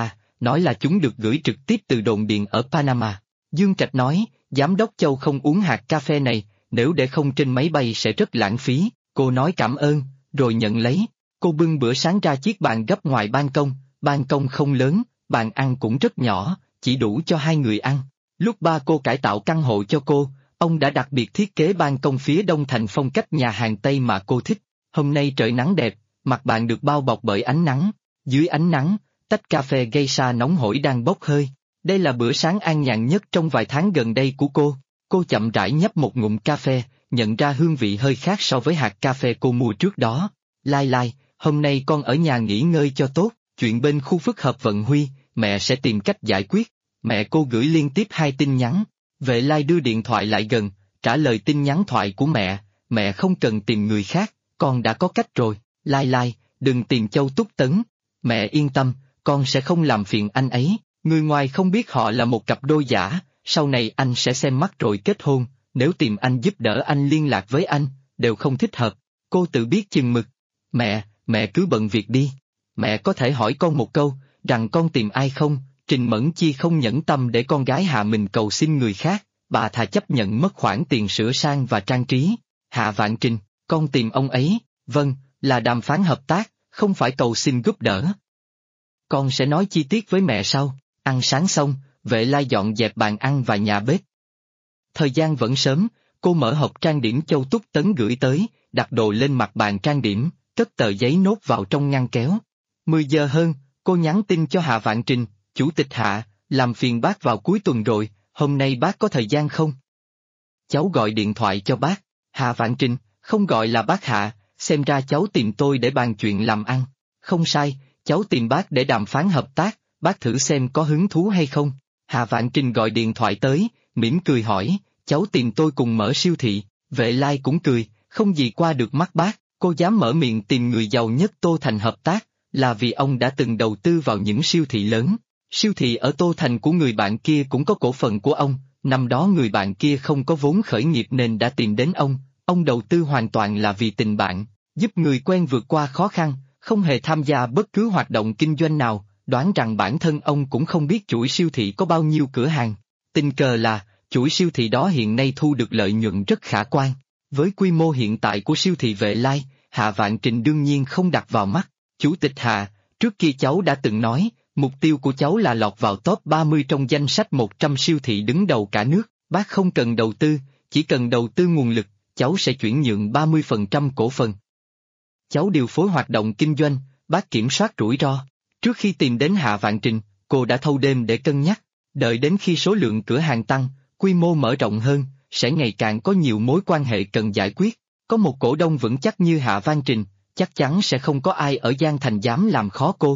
nói là chúng được gửi trực tiếp từ đồn điện ở Panama. Dương Trạch nói, Giám đốc Châu không uống hạt cà phê này, nếu để không trên máy bay sẽ rất lãng phí. Cô nói cảm ơn, rồi nhận lấy. Cô bưng bữa sáng ra chiếc bàn gấp ngoài ban công không lớn, bàn ăn cũng rất nhỏ, chỉ đủ cho 2 người ăn. Lúc ba cô cải tạo căn hộ cho cô, ông đã đặc biệt thiết kế ban công phía đông thành phong cách nhà hàng Tây mà cô thích. Hôm nay trời nắng đẹp, mặt bàn được bao bọc bởi ánh nắng. Dưới ánh nắng, tách cà phê geisha nóng hổi đang bốc hơi. Đây là bữa sáng an nhàn nhất trong vài tháng gần đây của cô. Cô chậm rãi nhấp một ngụm cà phê, nhận ra hương vị hơi khác so với hạt cà phê cô mua trước đó. Lai Lai, hôm nay con ở nhà nghỉ ngơi cho tốt, chuyện bên khu phức hợp vận Huy, mẹ sẽ tìm cách giải quyết. Mẹ cô gửi liên tiếp 2 tin nhắn. Vệ Lai đưa điện thoại lại gần, trả lời tin nhắn thoại của mẹ không cần tìm người khác, con đã có cách rồi. Lai Lai, đừng tìm Châu Túc Tấn. Mẹ yên tâm, con sẽ không làm phiền anh ấy, người ngoài không biết họ là một cặp đôi giả, sau này anh sẽ xem mắt rồi kết hôn, nếu tìm anh giúp đỡ anh liên lạc với anh, đều không thích hợp. Cô tự biết chừng mực. Mẹ cứ bận việc đi. Mẹ có thể hỏi con một câu, rằng con tìm ai không? Trình Mẫn Chi không nhẫn tâm để con gái Hạ mình cầu xin người khác, bà thà chấp nhận mất khoản tiền sửa sang và trang trí. Hạ Vạn Trình, con tìm ông ấy, vâng, là đàm phán hợp tác, không phải cầu xin giúp đỡ. Con sẽ nói chi tiết với mẹ sau. Ăn sáng xong, Vệ Lai dọn dẹp bàn ăn và nhà bếp. Thời gian vẫn sớm, cô mở hộp trang điểm Châu Túc Tấn gửi tới, đặt đồ lên mặt bàn trang điểm, cất tờ giấy nốt vào trong ngăn kéo. 10 giờ hơn, cô nhắn tin cho Hạ Vạn Trình, Chủ tịch Hạ, làm phiền bác vào cuối tuần rồi, hôm nay bác có thời gian không? Cháu gọi điện thoại cho bác. Hạ Vạn Trình, không gọi là bác Hạ, xem ra cháu tìm tôi để bàn chuyện làm ăn. Không sai, cháu tìm bác để đàm phán hợp tác, bác thử xem có hứng thú hay không. Hạ Vạn Trình gọi điện thoại tới, mỉm cười hỏi, cháu tìm tôi cùng mở siêu thị. Vệ Lai cũng cười, không gì qua được mắt bác, cô dám mở miệng tìm người giàu nhất Tô Thành hợp tác, là vì ông đã từng đầu tư vào những siêu thị lớn. Siêu thị ở Tô Thành của người bạn kia cũng có cổ phần của ông, năm đó người bạn kia không có vốn khởi nghiệp nên đã tìm đến ông đầu tư hoàn toàn là vì tình bạn, giúp người quen vượt qua khó khăn, không hề tham gia bất cứ hoạt động kinh doanh nào, đoán rằng bản thân ông cũng không biết chuỗi siêu thị có bao nhiêu cửa hàng. Tình cờ là, chuỗi siêu thị đó hiện nay thu được lợi nhuận rất khả quan. Với quy mô hiện tại của siêu thị Vệ Lai, Hạ Vạn Trình đương nhiên không đặt vào mắt. Chủ tịch Hạ, trước kia cháu đã từng nói, mục tiêu của cháu là lọt vào top 30 trong danh sách 100 siêu thị đứng đầu cả nước, bác không cần đầu tư, chỉ cần đầu tư nguồn lực, cháu sẽ chuyển nhượng 30% cổ phần. Cháu điều phối hoạt động kinh doanh, bác kiểm soát rủi ro. Trước khi tìm đến Hạ Vạn Trình, cô đã thâu đêm để cân nhắc, đợi đến khi số lượng cửa hàng tăng, quy mô mở rộng hơn, sẽ ngày càng có nhiều mối quan hệ cần giải quyết. Có một cổ đông vững chắc như Hạ Vạn Trình, chắc chắn sẽ không có ai ở Giang Thành dám làm khó cô.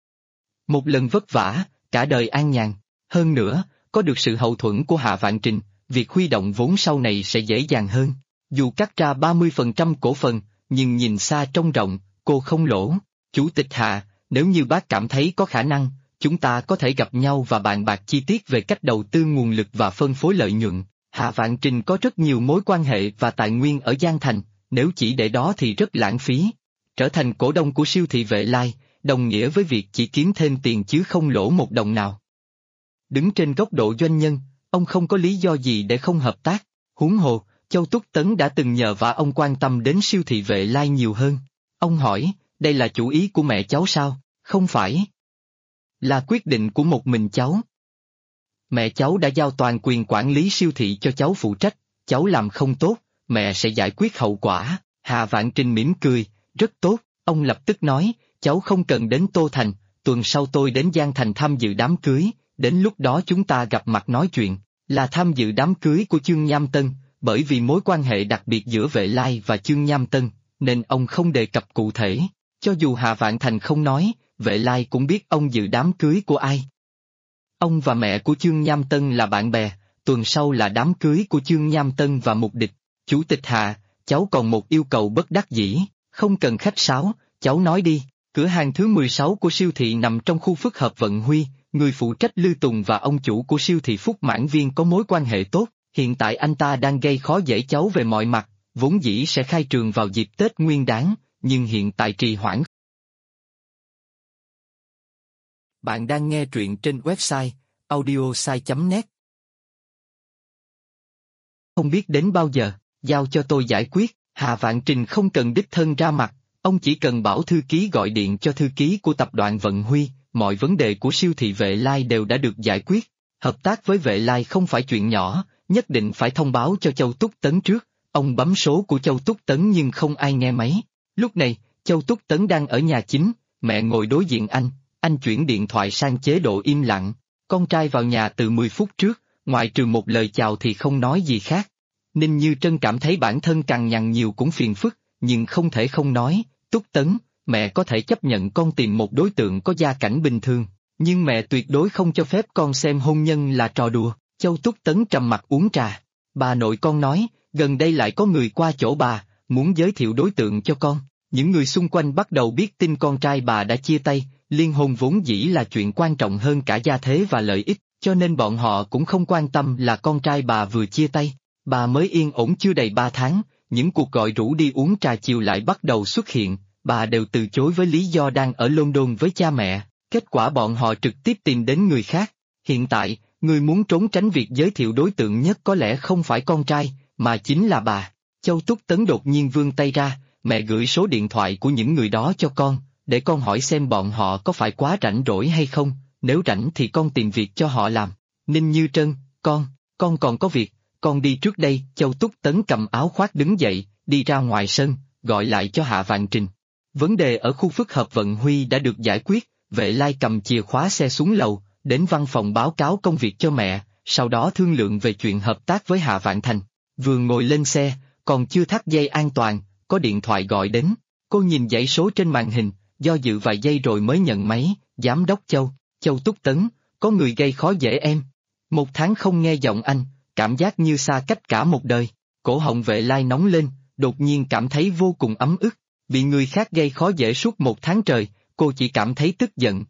Một lần vất vả, cả đời an nhàn. Hơn nữa, có được sự hậu thuẫn của Hạ Vạn Trình, việc huy động vốn sau này sẽ dễ dàng hơn. Dù cắt ra 30% cổ phần, nhưng nhìn xa trông rộng, cô không lỗ. Chủ tịch Hạ, nếu như bác cảm thấy có khả năng, chúng ta có thể gặp nhau và bàn bạc chi tiết về cách đầu tư nguồn lực và phân phối lợi nhuận. Hạ Vạn Trình có rất nhiều mối quan hệ và tài nguyên ở Giang Thành, nếu chỉ để đó thì rất lãng phí. Trở thành cổ đông của siêu thị Vệ Lai, đồng nghĩa với việc chỉ kiếm thêm tiền chứ không lỗ một đồng nào. Đứng trên góc độ doanh nhân, ông không có lý do gì để không hợp tác. Huống hồ, Châu Túc Tấn đã từng nhờ vả ông quan tâm đến siêu thị Vệ Lai nhiều hơn. Ông hỏi, đây là chủ ý của mẹ cháu sao? Không phải. Là quyết định của một mình cháu. Mẹ cháu đã giao toàn quyền quản lý siêu thị cho cháu phụ trách, cháu làm không tốt, mẹ sẽ giải quyết hậu quả. Hạ Vạn Trình mỉm cười, rất tốt, ông lập tức nói, cháu không cần đến Tô Thành, tuần sau tôi đến Giang Thành tham dự đám cưới, đến lúc đó chúng ta gặp mặt nói chuyện, là tham dự đám cưới của Chương Nham Tân, bởi vì mối quan hệ đặc biệt giữa Vệ Lai và Chương Nham Tân, nên ông không đề cập cụ thể, cho dù Hạ Vạn Thành không nói, Vệ Lai cũng biết ông dự đám cưới của ai. Ông và mẹ của Chương Nham Tân là bạn bè, tuần sau là đám cưới của Chương Nham Tân và Mục Địch. Chủ tịch Hạ, cháu còn một yêu cầu bất đắc dĩ, không cần khách sáo, cháu nói đi. Cửa hàng thứ 16 của siêu thị nằm trong khu phức hợp Vận Huy, người phụ trách Lư Tùng và ông chủ của siêu thị Phúc Mãn Viên có mối quan hệ tốt, hiện tại anh ta đang gây khó dễ cháu về mọi mặt, vốn dĩ sẽ khai trường vào dịp Tết Nguyên Đán, nhưng hiện tại trì hoãn. Bạn đang nghe truyện trên website audiosai.net. Không biết đến bao giờ, giao cho tôi giải quyết. Hà Vạn Trình không cần đích thân ra mặt, ông chỉ cần bảo thư ký gọi điện cho thư ký của tập đoàn Vận Huy, mọi vấn đề của siêu thị Vệ Lai đều đã được giải quyết. Hợp tác với Vệ Lai không phải chuyện nhỏ, nhất định phải thông báo cho Châu Túc Tấn trước. Ông bấm số của Châu Túc Tấn nhưng không ai nghe máy. Lúc này, Châu Túc Tấn đang ở nhà chính, mẹ ngồi đối diện anh chuyển điện thoại sang chế độ im lặng. Con trai vào nhà từ 10 phút trước, ngoại trừ một lời chào thì không nói gì khác. Ninh Như Trân cảm thấy bản thân cằn nhằn nhiều cũng phiền phức, nhưng không thể không nói. Túc Tấn, mẹ có thể chấp nhận con tìm một đối tượng có gia cảnh bình thường, nhưng mẹ tuyệt đối không cho phép con xem hôn nhân là trò đùa. Châu Túc Tấn trầm mặt uống trà. Bà nội con nói, gần đây lại có người qua chỗ bà, muốn giới thiệu đối tượng cho con. Những người xung quanh bắt đầu biết tin con trai bà đã chia tay, liên hôn vốn dĩ là chuyện quan trọng hơn cả gia thế và lợi ích, cho nên bọn họ cũng không quan tâm là con trai bà vừa chia tay. Bà mới yên ổn chưa đầy 3 tháng, những cuộc gọi rủ đi uống trà chiều lại bắt đầu xuất hiện, bà đều từ chối với lý do đang ở London với cha mẹ, kết quả bọn họ trực tiếp tìm đến người khác. Hiện tại, người muốn trốn tránh việc giới thiệu đối tượng nhất có lẽ không phải con trai, mà chính là bà. Châu Túc Tấn đột nhiên vươn tay ra, mẹ gửi số điện thoại của những người đó cho con, để con hỏi xem bọn họ có phải quá rảnh rỗi hay không, nếu rảnh thì con tìm việc cho họ làm. Ninh Như Trân, con còn có việc, con đi trước đây. Châu Túc Tấn cầm áo khoác đứng dậy, đi ra ngoài sân, gọi lại cho Hạ Vạn Trình. Vấn đề ở khu phức hợp Vận Huy đã được giải quyết, Vệ Lai cầm chìa khóa xe xuống lầu, đến văn phòng báo cáo công việc cho mẹ, sau đó thương lượng về chuyện hợp tác với Hạ Vạn Thành. Vừa ngồi lên xe, còn chưa thắt dây an toàn, có điện thoại gọi đến. Cô nhìn dãy số trên màn hình, do dự vài giây rồi mới nhận máy. Giám đốc Châu, Châu Túc Tấn, có người gây khó dễ em. 1 tháng không nghe giọng anh, cảm giác như xa cách cả một đời. Cổ họng Vệ Lai nóng lên, đột nhiên cảm thấy vô cùng ấm ức. Bị người khác gây khó dễ suốt 1 tháng trời, cô chỉ cảm thấy tức giận.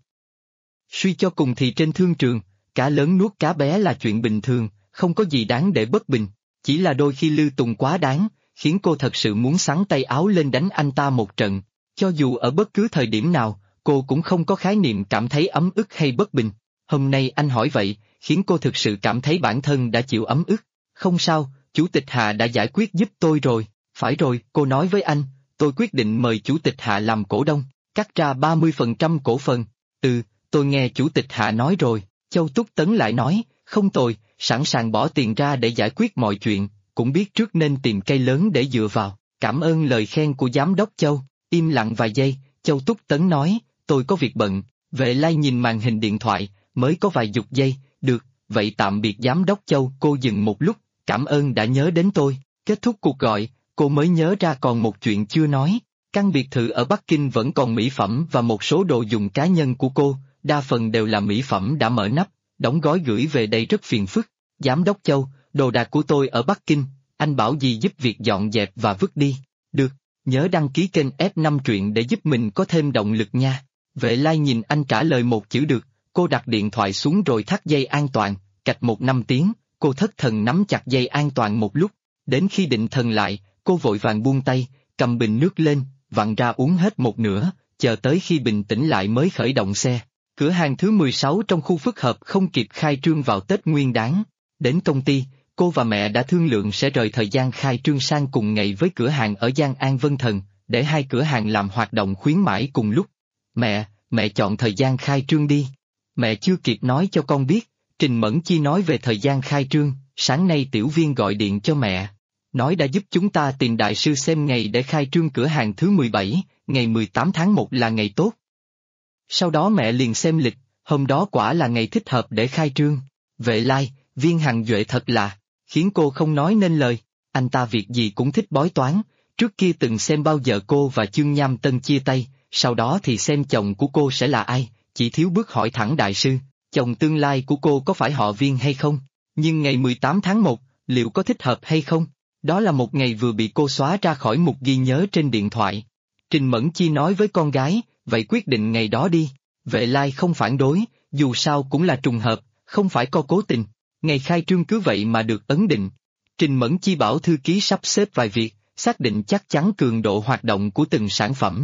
Suy cho cùng thì trên thương trường, cá lớn nuốt cá bé là chuyện bình thường, không có gì đáng để bất bình. Chỉ là đôi khi Lư Tùng quá đáng, khiến cô thật sự muốn xắn tay áo lên đánh anh ta một trận. Cho dù ở bất cứ thời điểm nào, cô cũng không có khái niệm cảm thấy ấm ức hay bất bình. Hôm nay anh hỏi vậy, khiến cô thực sự cảm thấy bản thân đã chịu ấm ức. Không sao, Chủ tịch Hạ đã giải quyết giúp tôi rồi. Phải rồi, cô nói với anh, tôi quyết định mời Chủ tịch Hạ làm cổ đông, cắt ra 30% cổ phần. Tôi nghe Chủ tịch Hạ nói rồi. Châu Túc Tấn lại nói, không tồi, sẵn sàng bỏ tiền ra để giải quyết mọi chuyện, cũng biết trước nên tìm cây lớn để dựa vào. Cảm ơn lời khen của giám đốc Châu. Im lặng vài giây, Châu Túc Tấn nói, tôi có việc bận. Vệ Lai nhìn màn hình điện thoại, mới có vài chục giây, được, vậy tạm biệt giám đốc Châu. Cô dừng một lúc, cảm ơn đã nhớ đến tôi. Kết thúc cuộc gọi, cô mới nhớ ra còn một chuyện chưa nói. Căn biệt thự ở Bắc Kinh vẫn còn mỹ phẩm và một số đồ dùng cá nhân của cô, đa phần đều là mỹ phẩm đã mở nắp, đóng gói gửi về đây rất phiền phức. Giám đốc Châu, đồ đạc của tôi ở Bắc Kinh, anh bảo gì giúp việc dọn dẹp và vứt đi. Được, nhớ đăng ký kênh F5 truyện để giúp mình có thêm động lực nha. Vệ Lai nhìn anh trả lời một chữ được, cô đặt điện thoại xuống rồi thắt dây an toàn, cạch 1-5 tiếng, cô thất thần nắm chặt dây an toàn một lúc, đến khi định thần lại, cô vội vàng buông tay, cầm bình nước lên, vặn ra uống hết một nửa, chờ tới khi bình tĩnh lại mới khởi động xe. Cửa hàng thứ 16 trong khu phức hợp không kịp khai trương vào Tết Nguyên Đán. Đến công ty, cô và mẹ đã thương lượng sẽ rời thời gian khai trương sang cùng ngày với cửa hàng ở Giang An Vân Thần, để hai cửa hàng làm hoạt động khuyến mãi cùng lúc. Mẹ chọn thời gian khai trương đi. Mẹ chưa kịp nói cho con biết, Trình Mẫn Chi nói về thời gian khai trương, sáng nay Tiểu Viên gọi điện cho mẹ. Nói đã giúp chúng ta tìm đại sư xem ngày để khai trương cửa hàng thứ 17, ngày 18 tháng 1 là ngày tốt. Sau đó mẹ liền xem lịch, hôm đó quả là ngày thích hợp để khai trương. Vệ Lai, Viên Hằng Duệ thật là, khiến cô không nói nên lời. Anh ta việc gì cũng thích bói toán, trước kia từng xem bao giờ cô và Chương Nham Tân chia tay, sau đó thì xem chồng của cô sẽ là ai, chỉ thiếu bước hỏi thẳng đại sư, chồng tương lai của cô có phải họ Viên hay không, nhưng ngày 18 tháng 1, liệu có thích hợp hay không? Đó là một ngày vừa bị cô xóa ra khỏi mục ghi nhớ trên điện thoại. Trình Mẫn Chi nói với con gái, vậy quyết định ngày đó đi. Vệ Lai không phản đối, dù sao cũng là trùng hợp, không phải có cố tình. Ngày khai trương cứ vậy mà được ấn định. Trình Mẫn Chi bảo thư ký sắp xếp vài việc, xác định chắc chắn cường độ hoạt động của từng sản phẩm.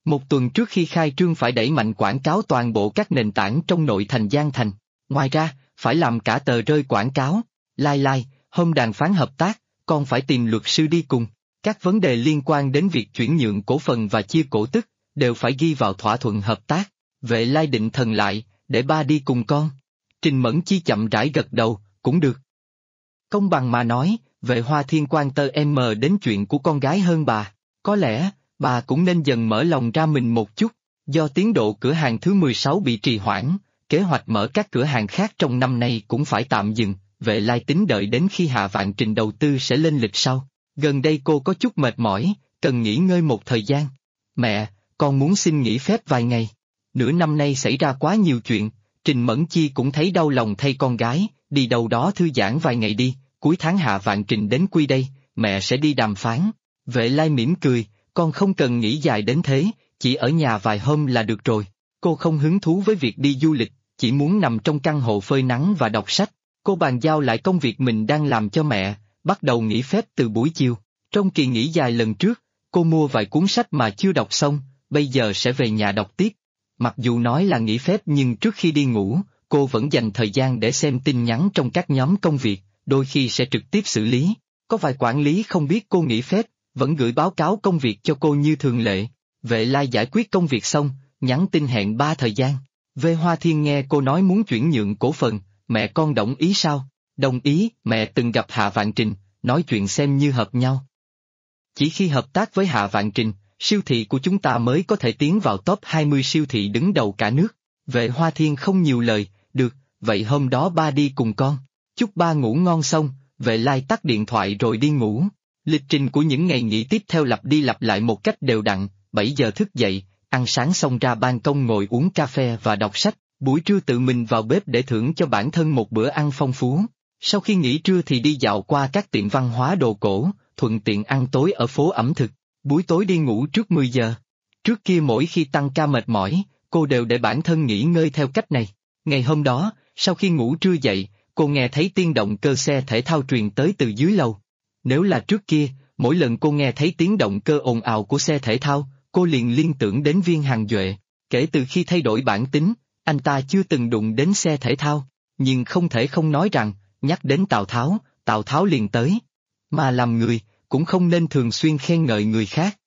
1 tuần trước khi khai trương phải đẩy mạnh quảng cáo toàn bộ các nền tảng trong nội thành Giang Thành. Ngoài ra, phải làm cả tờ rơi quảng cáo. Lai, hôm đàm phán hợp tác, con phải tìm luật sư đi cùng. Các vấn đề liên quan đến việc chuyển nhượng cổ phần và chia cổ tức, đều phải ghi vào thỏa thuận hợp tác. Vệ Lai định thần lại, để ba đi cùng con. Trình Mẫn Chi chậm rãi gật đầu, cũng được. Công bằng mà nói, Vệ Hoa Thiên quan tâm đến chuyện của con gái hơn bà. Có lẽ, bà cũng nên dần mở lòng ra mình một chút. Do tiến độ cửa hàng thứ 16 bị trì hoãn, kế hoạch mở các cửa hàng khác trong năm nay cũng phải tạm dừng. Vệ Lai tính đợi đến khi Hạ Vạn Trình đầu tư sẽ lên lịch sau. Gần đây cô có chút mệt mỏi, cần nghỉ ngơi một thời gian. Mẹ, con muốn xin nghỉ phép vài ngày. Nửa năm nay xảy ra quá nhiều chuyện, Trình Mẫn Chi cũng thấy đau lòng thay con gái, đi đâu đó thư giãn vài ngày đi, cuối tháng Hạ Vạn Trình đến Quy đây, mẹ sẽ đi đàm phán. Vệ Lai mỉm cười, con không cần nghỉ dài đến thế, chỉ ở nhà vài hôm là được rồi. Cô không hứng thú với việc đi du lịch, chỉ muốn nằm trong căn hộ phơi nắng và đọc sách. Cô bàn giao lại công việc mình đang làm cho mẹ, bắt đầu nghỉ phép từ buổi chiều. Trong kỳ nghỉ dài lần trước, cô mua vài cuốn sách mà chưa đọc xong, bây giờ sẽ về nhà đọc tiếp. Mặc dù nói là nghỉ phép nhưng trước khi đi ngủ, cô vẫn dành thời gian để xem tin nhắn trong các nhóm công việc, đôi khi sẽ trực tiếp xử lý. Có vài quản lý không biết cô nghỉ phép, vẫn gửi báo cáo công việc cho cô như thường lệ. Vệ Lai giải quyết công việc xong, nhắn tin hẹn 3 thời gian. Vệ Hoa Thiên nghe cô nói muốn chuyển nhượng cổ phần, mẹ con đồng ý sao? Đồng ý, mẹ từng gặp Hạ Vạn Trình, nói chuyện xem như hợp nhau. Chỉ khi hợp tác với Hạ Vạn Trình, siêu thị của chúng ta mới có thể tiến vào top 20 siêu thị đứng đầu cả nước. Vệ Hoa Thiên không nhiều lời, được, vậy hôm đó ba đi cùng con. Chúc ba ngủ ngon xong, Vệ Lai tắt điện thoại rồi đi ngủ. Lịch trình của những ngày nghỉ tiếp theo lặp đi lặp lại một cách đều đặn, 7 giờ thức dậy, ăn sáng xong ra ban công ngồi uống cà phê và đọc sách, buổi trưa tự mình vào bếp để thưởng cho bản thân một bữa ăn phong phú. Sau khi nghỉ trưa thì đi dạo qua các tiệm văn hóa đồ cổ, thuận tiện ăn tối ở phố ẩm thực. Buổi tối đi ngủ trước 10 giờ. Trước kia mỗi khi tăng ca mệt mỏi, cô đều để bản thân nghỉ ngơi theo cách này. Ngày hôm đó, sau khi ngủ trưa dậy, cô nghe thấy tiếng động cơ xe thể thao truyền tới từ dưới lầu. Nếu là trước kia, mỗi lần cô nghe thấy tiếng động cơ ồn ào của xe thể thao, cô liền liên tưởng đến Viên Hằng Duệ. Kể từ khi thay đổi bản tính, anh ta chưa từng đụng đến xe thể thao, nhưng không thể không nói rằng, nhắc đến Tào Tháo liền tới. Mà làm người, cũng không nên thường xuyên khen ngợi người khác.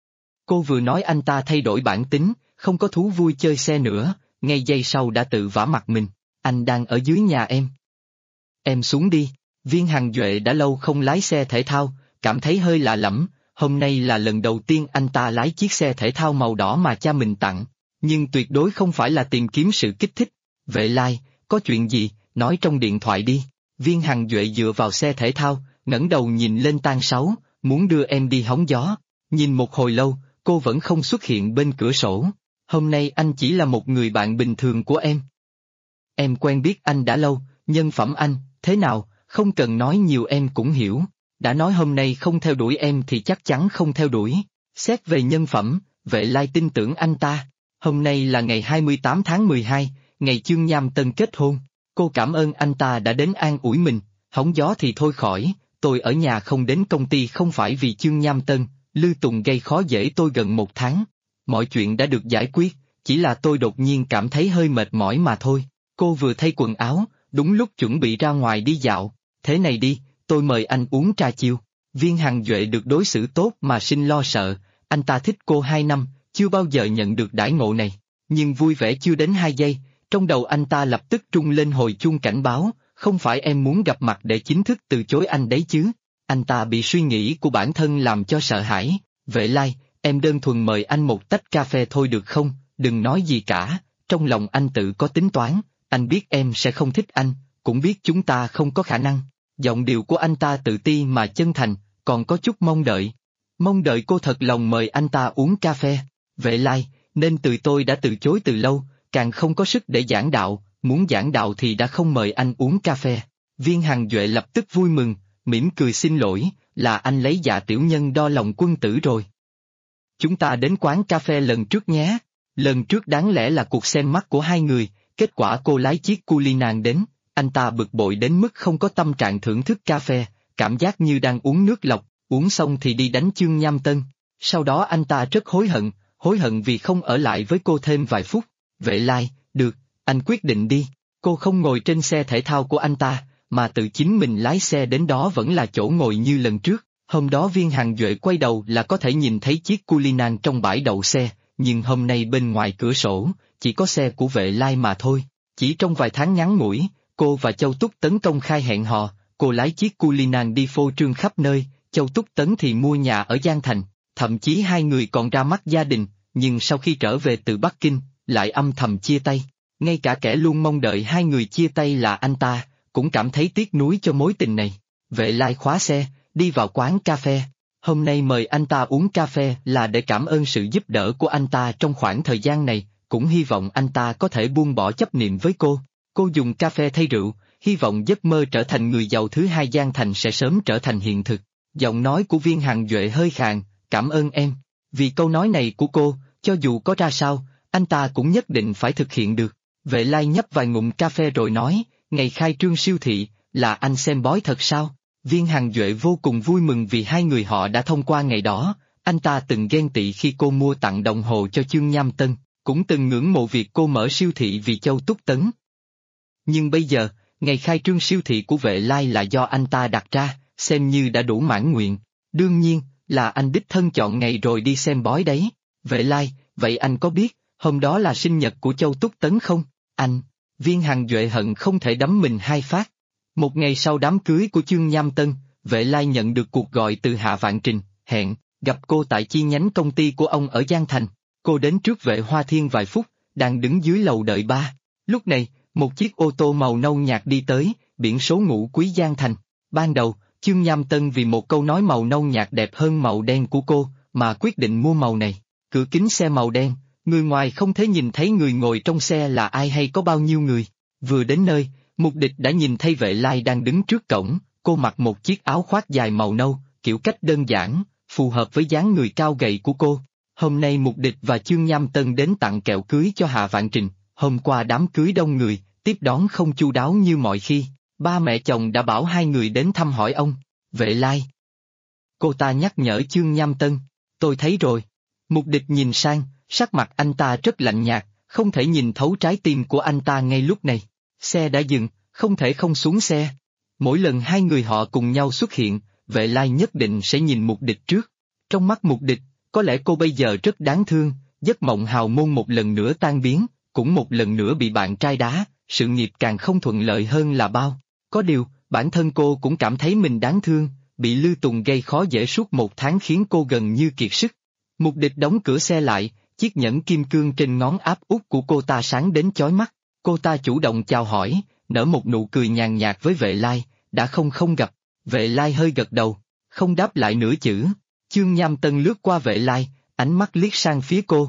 Cô vừa nói anh ta thay đổi bản tính, không có thú vui chơi xe nữa, ngay giây sau đã tự vả mặt mình. Anh đang ở dưới nhà em. Em xuống đi. Viên Hằng Duệ đã lâu không lái xe thể thao, cảm thấy hơi lạ lẫm. Hôm nay là lần đầu tiên anh ta lái chiếc xe thể thao màu đỏ mà cha mình tặng, nhưng tuyệt đối không phải là tìm kiếm sự kích thích. Vệ Lai, có chuyện gì, nói trong điện thoại đi. Viên Hằng Duệ dựa vào xe thể thao, ngẩng đầu nhìn lên Tang Sáu, muốn đưa em đi hóng gió. Nhìn một hồi lâu, cô vẫn không xuất hiện bên cửa sổ. Hôm nay anh chỉ là một người bạn bình thường của em. Em quen biết anh đã lâu, nhân phẩm anh, thế nào, không cần nói nhiều em cũng hiểu. Đã nói hôm nay không theo đuổi em thì chắc chắn không theo đuổi. Xét về nhân phẩm, Vệ Lai tin tưởng anh ta. Hôm nay là ngày 28 tháng 12, ngày Chương Nham Tân kết hôn. Cô cảm ơn anh ta đã đến an ủi mình, hóng gió thì thôi khỏi, tôi ở nhà không đến công ty không phải vì Chương Nham Tân, Lư Tùng gây khó dễ tôi gần 1 tháng. Mọi chuyện đã được giải quyết, chỉ là tôi đột nhiên cảm thấy hơi mệt mỏi mà thôi. Cô vừa thay quần áo, đúng lúc chuẩn bị ra ngoài đi dạo. Thế này đi, tôi mời anh uống trà chiều. Viên Hằng Duệ được đối xử tốt mà sinh lo sợ, anh ta thích cô 2 năm, chưa bao giờ nhận được đãi ngộ này. Nhưng vui vẻ chưa đến 2 giây, trong đầu anh ta lập tức trung lên hồi chuông cảnh báo, không phải em muốn gặp mặt để chính thức từ chối anh đấy chứ. Anh ta bị suy nghĩ của bản thân làm cho sợ hãi. Vệ Lai, em đơn thuần mời anh một tách cà phê thôi được không, đừng nói gì cả, trong lòng anh tự có tính toán, anh biết em sẽ không thích anh, cũng biết chúng ta không có khả năng. Giọng điệu của anh ta tự ti mà chân thành, còn có chút mong đợi. Mong đợi cô thật lòng mời anh ta uống cà phê. Vệ Lai, nên tôi đã từ chối từ lâu, càng không có sức để giảng đạo, muốn giảng đạo thì đã không mời anh uống cà phê. Viên Hằng Duệ lập tức vui mừng, mỉm cười xin lỗi, là anh lấy dạ tiểu nhân đo lòng quân tử rồi. Chúng ta đến quán cà phê lần trước nhé. Lần trước đáng lẽ là cuộc xem mắt của hai người, kết quả cô lái chiếc Cullinan đến, anh ta bực bội đến mức không có tâm trạng thưởng thức cà phê, cảm giác như đang uống nước lọc, uống xong thì đi đánh Chương Nham Tân. Sau đó anh ta rất hối hối hận vì không ở lại với cô thêm vài phút. Vệ Lai, được, anh quyết định đi. Cô không ngồi trên xe thể thao của anh ta, mà tự chính mình lái xe đến đó vẫn là chỗ ngồi như lần trước. Hôm đó Viên Hằng Duệ quay đầu là có thể nhìn thấy chiếc Cullinan trong bãi đậu xe, nhưng hôm nay bên ngoài cửa sổ, chỉ có xe của Vệ Lai mà thôi. Chỉ trong vài tháng ngắn ngủi, cô và Châu Túc Tấn công khai hẹn hò, cô lái chiếc Cullinan đi phô trương khắp nơi, Châu Túc Tấn thì mua nhà ở Giang Thành, thậm chí hai người còn ra mắt gia đình, nhưng sau khi trở về từ Bắc Kinh, lại âm thầm chia tay. Ngay cả kẻ luôn mong đợi hai người chia tay là anh ta, cũng cảm thấy tiếc nuối cho mối tình này. Vệ Lai khóa xe, đi vào quán cà phê. Hôm nay mời anh ta uống cà phê là để cảm ơn sự giúp đỡ của anh ta trong khoảng thời gian này, cũng hy vọng anh ta có thể buông bỏ chấp niệm với cô. Cô dùng cà phê thay rượu, hy vọng giấc mơ trở thành người giàu thứ hai Giang Thành sẽ sớm trở thành hiện thực. Giọng nói của Viên Hằng Duệ hơi khàn, cảm ơn em. Vì câu nói này của cô, cho dù có ra sao, anh ta cũng nhất định phải thực hiện được. Vệ Lai nhấp vài ngụm cà phê rồi nói, ngày khai trương siêu thị, là anh xem bói thật sao? Viên Hằng Duệ vô cùng vui mừng vì hai người họ đã thông qua ngày đó, anh ta từng ghen tị khi cô mua tặng đồng hồ cho Chương Nham Tân, cũng từng ngưỡng mộ việc cô mở siêu thị vì Châu Túc Tấn. Nhưng bây giờ, ngày khai trương siêu thị của Vệ Lai là do anh ta đặt ra, xem như đã đủ mãn nguyện. Đương nhiên, là anh đích thân chọn ngày rồi đi xem bói đấy. Vệ Lai, vậy anh có biết, hôm đó là sinh nhật của Châu Túc Tấn không? Anh, Viên Hằng Duệ hận không thể đấm mình hai phát. Một ngày sau đám cưới của Chương Nham Tân, Vệ Lai nhận được cuộc gọi từ Hạ Vạn Trình, hẹn, gặp cô tại chi nhánh công ty của ông ở Giang Thành. Cô đến trước Vệ Hoa Thiên vài phút, đang đứng dưới lầu đợi ba. Lúc này, một chiếc ô tô màu nâu nhạt đi tới, biển số Ngũ Quý Giang Thành. Ban đầu, Chương Nham Tân vì một câu nói màu nâu nhạt đẹp hơn màu đen của cô, mà quyết định mua màu này. Cửa kính xe màu đen, người ngoài không thể nhìn thấy người ngồi trong xe là ai hay có bao nhiêu người. Vừa đến nơi, Mục Địch đã nhìn thấy Vệ Lai đang đứng trước cổng, cô mặc một chiếc áo khoác dài màu nâu, kiểu cách đơn giản, phù hợp với dáng người cao gầy của cô. Hôm nay Mục Địch và Chương Nham Tân đến tặng kẹo cưới cho Hạ Vạn Trình, hôm qua đám cưới đông người, tiếp đón không chu đáo như mọi khi, ba mẹ chồng đã bảo hai người đến thăm hỏi ông. Vệ Lai. Cô ta nhắc nhở Chương Nham Tân, tôi thấy rồi. Mục Địch nhìn sang, sắc mặt anh ta rất lạnh nhạt, không thể nhìn thấu trái tim của anh ta ngay lúc này. Xe đã dừng, không thể không xuống xe. Mỗi lần hai người họ cùng nhau xuất hiện, Vệ Lai nhất định sẽ nhìn Mục Địch trước. Trong mắt Mục Địch, có lẽ cô bây giờ rất đáng thương, giấc mộng hào môn một lần nữa tan biến, cũng một lần nữa bị bạn trai đá, sự nghiệp càng không thuận lợi hơn là bao. Có điều, bản thân cô cũng cảm thấy mình đáng thương, bị Lư Tùng gây khó dễ suốt một tháng khiến cô gần như kiệt sức. Mục Địch đóng cửa xe lại, chiếc nhẫn kim cương trên ngón áp út của cô ta sáng đến chói mắt. Cô ta chủ động chào hỏi, nở một nụ cười nhàn nhạt với Vệ Lai, đã không gặp. Vệ Lai hơi gật đầu, không đáp lại nửa chữ. Chương Nham Tân lướt qua Vệ Lai, ánh mắt liếc sang phía cô.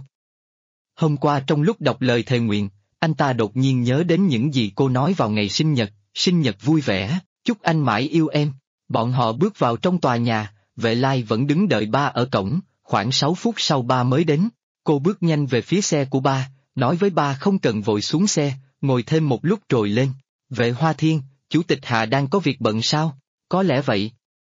Hôm qua trong lúc đọc lời thề nguyện, anh ta đột nhiên nhớ đến những gì cô nói vào ngày sinh nhật vui vẻ, chúc anh mãi yêu em. Bọn họ bước vào trong tòa nhà, Vệ Lai vẫn đứng đợi ba ở cổng, khoảng 6 phút sau ba mới đến. Cô bước nhanh về phía xe của ba, nói với ba không cần vội xuống xe, ngồi thêm một lúc rồi lên. Vệ Hoa Thiên, Chủ tịch Hạ đang có việc bận sao? Có lẽ vậy.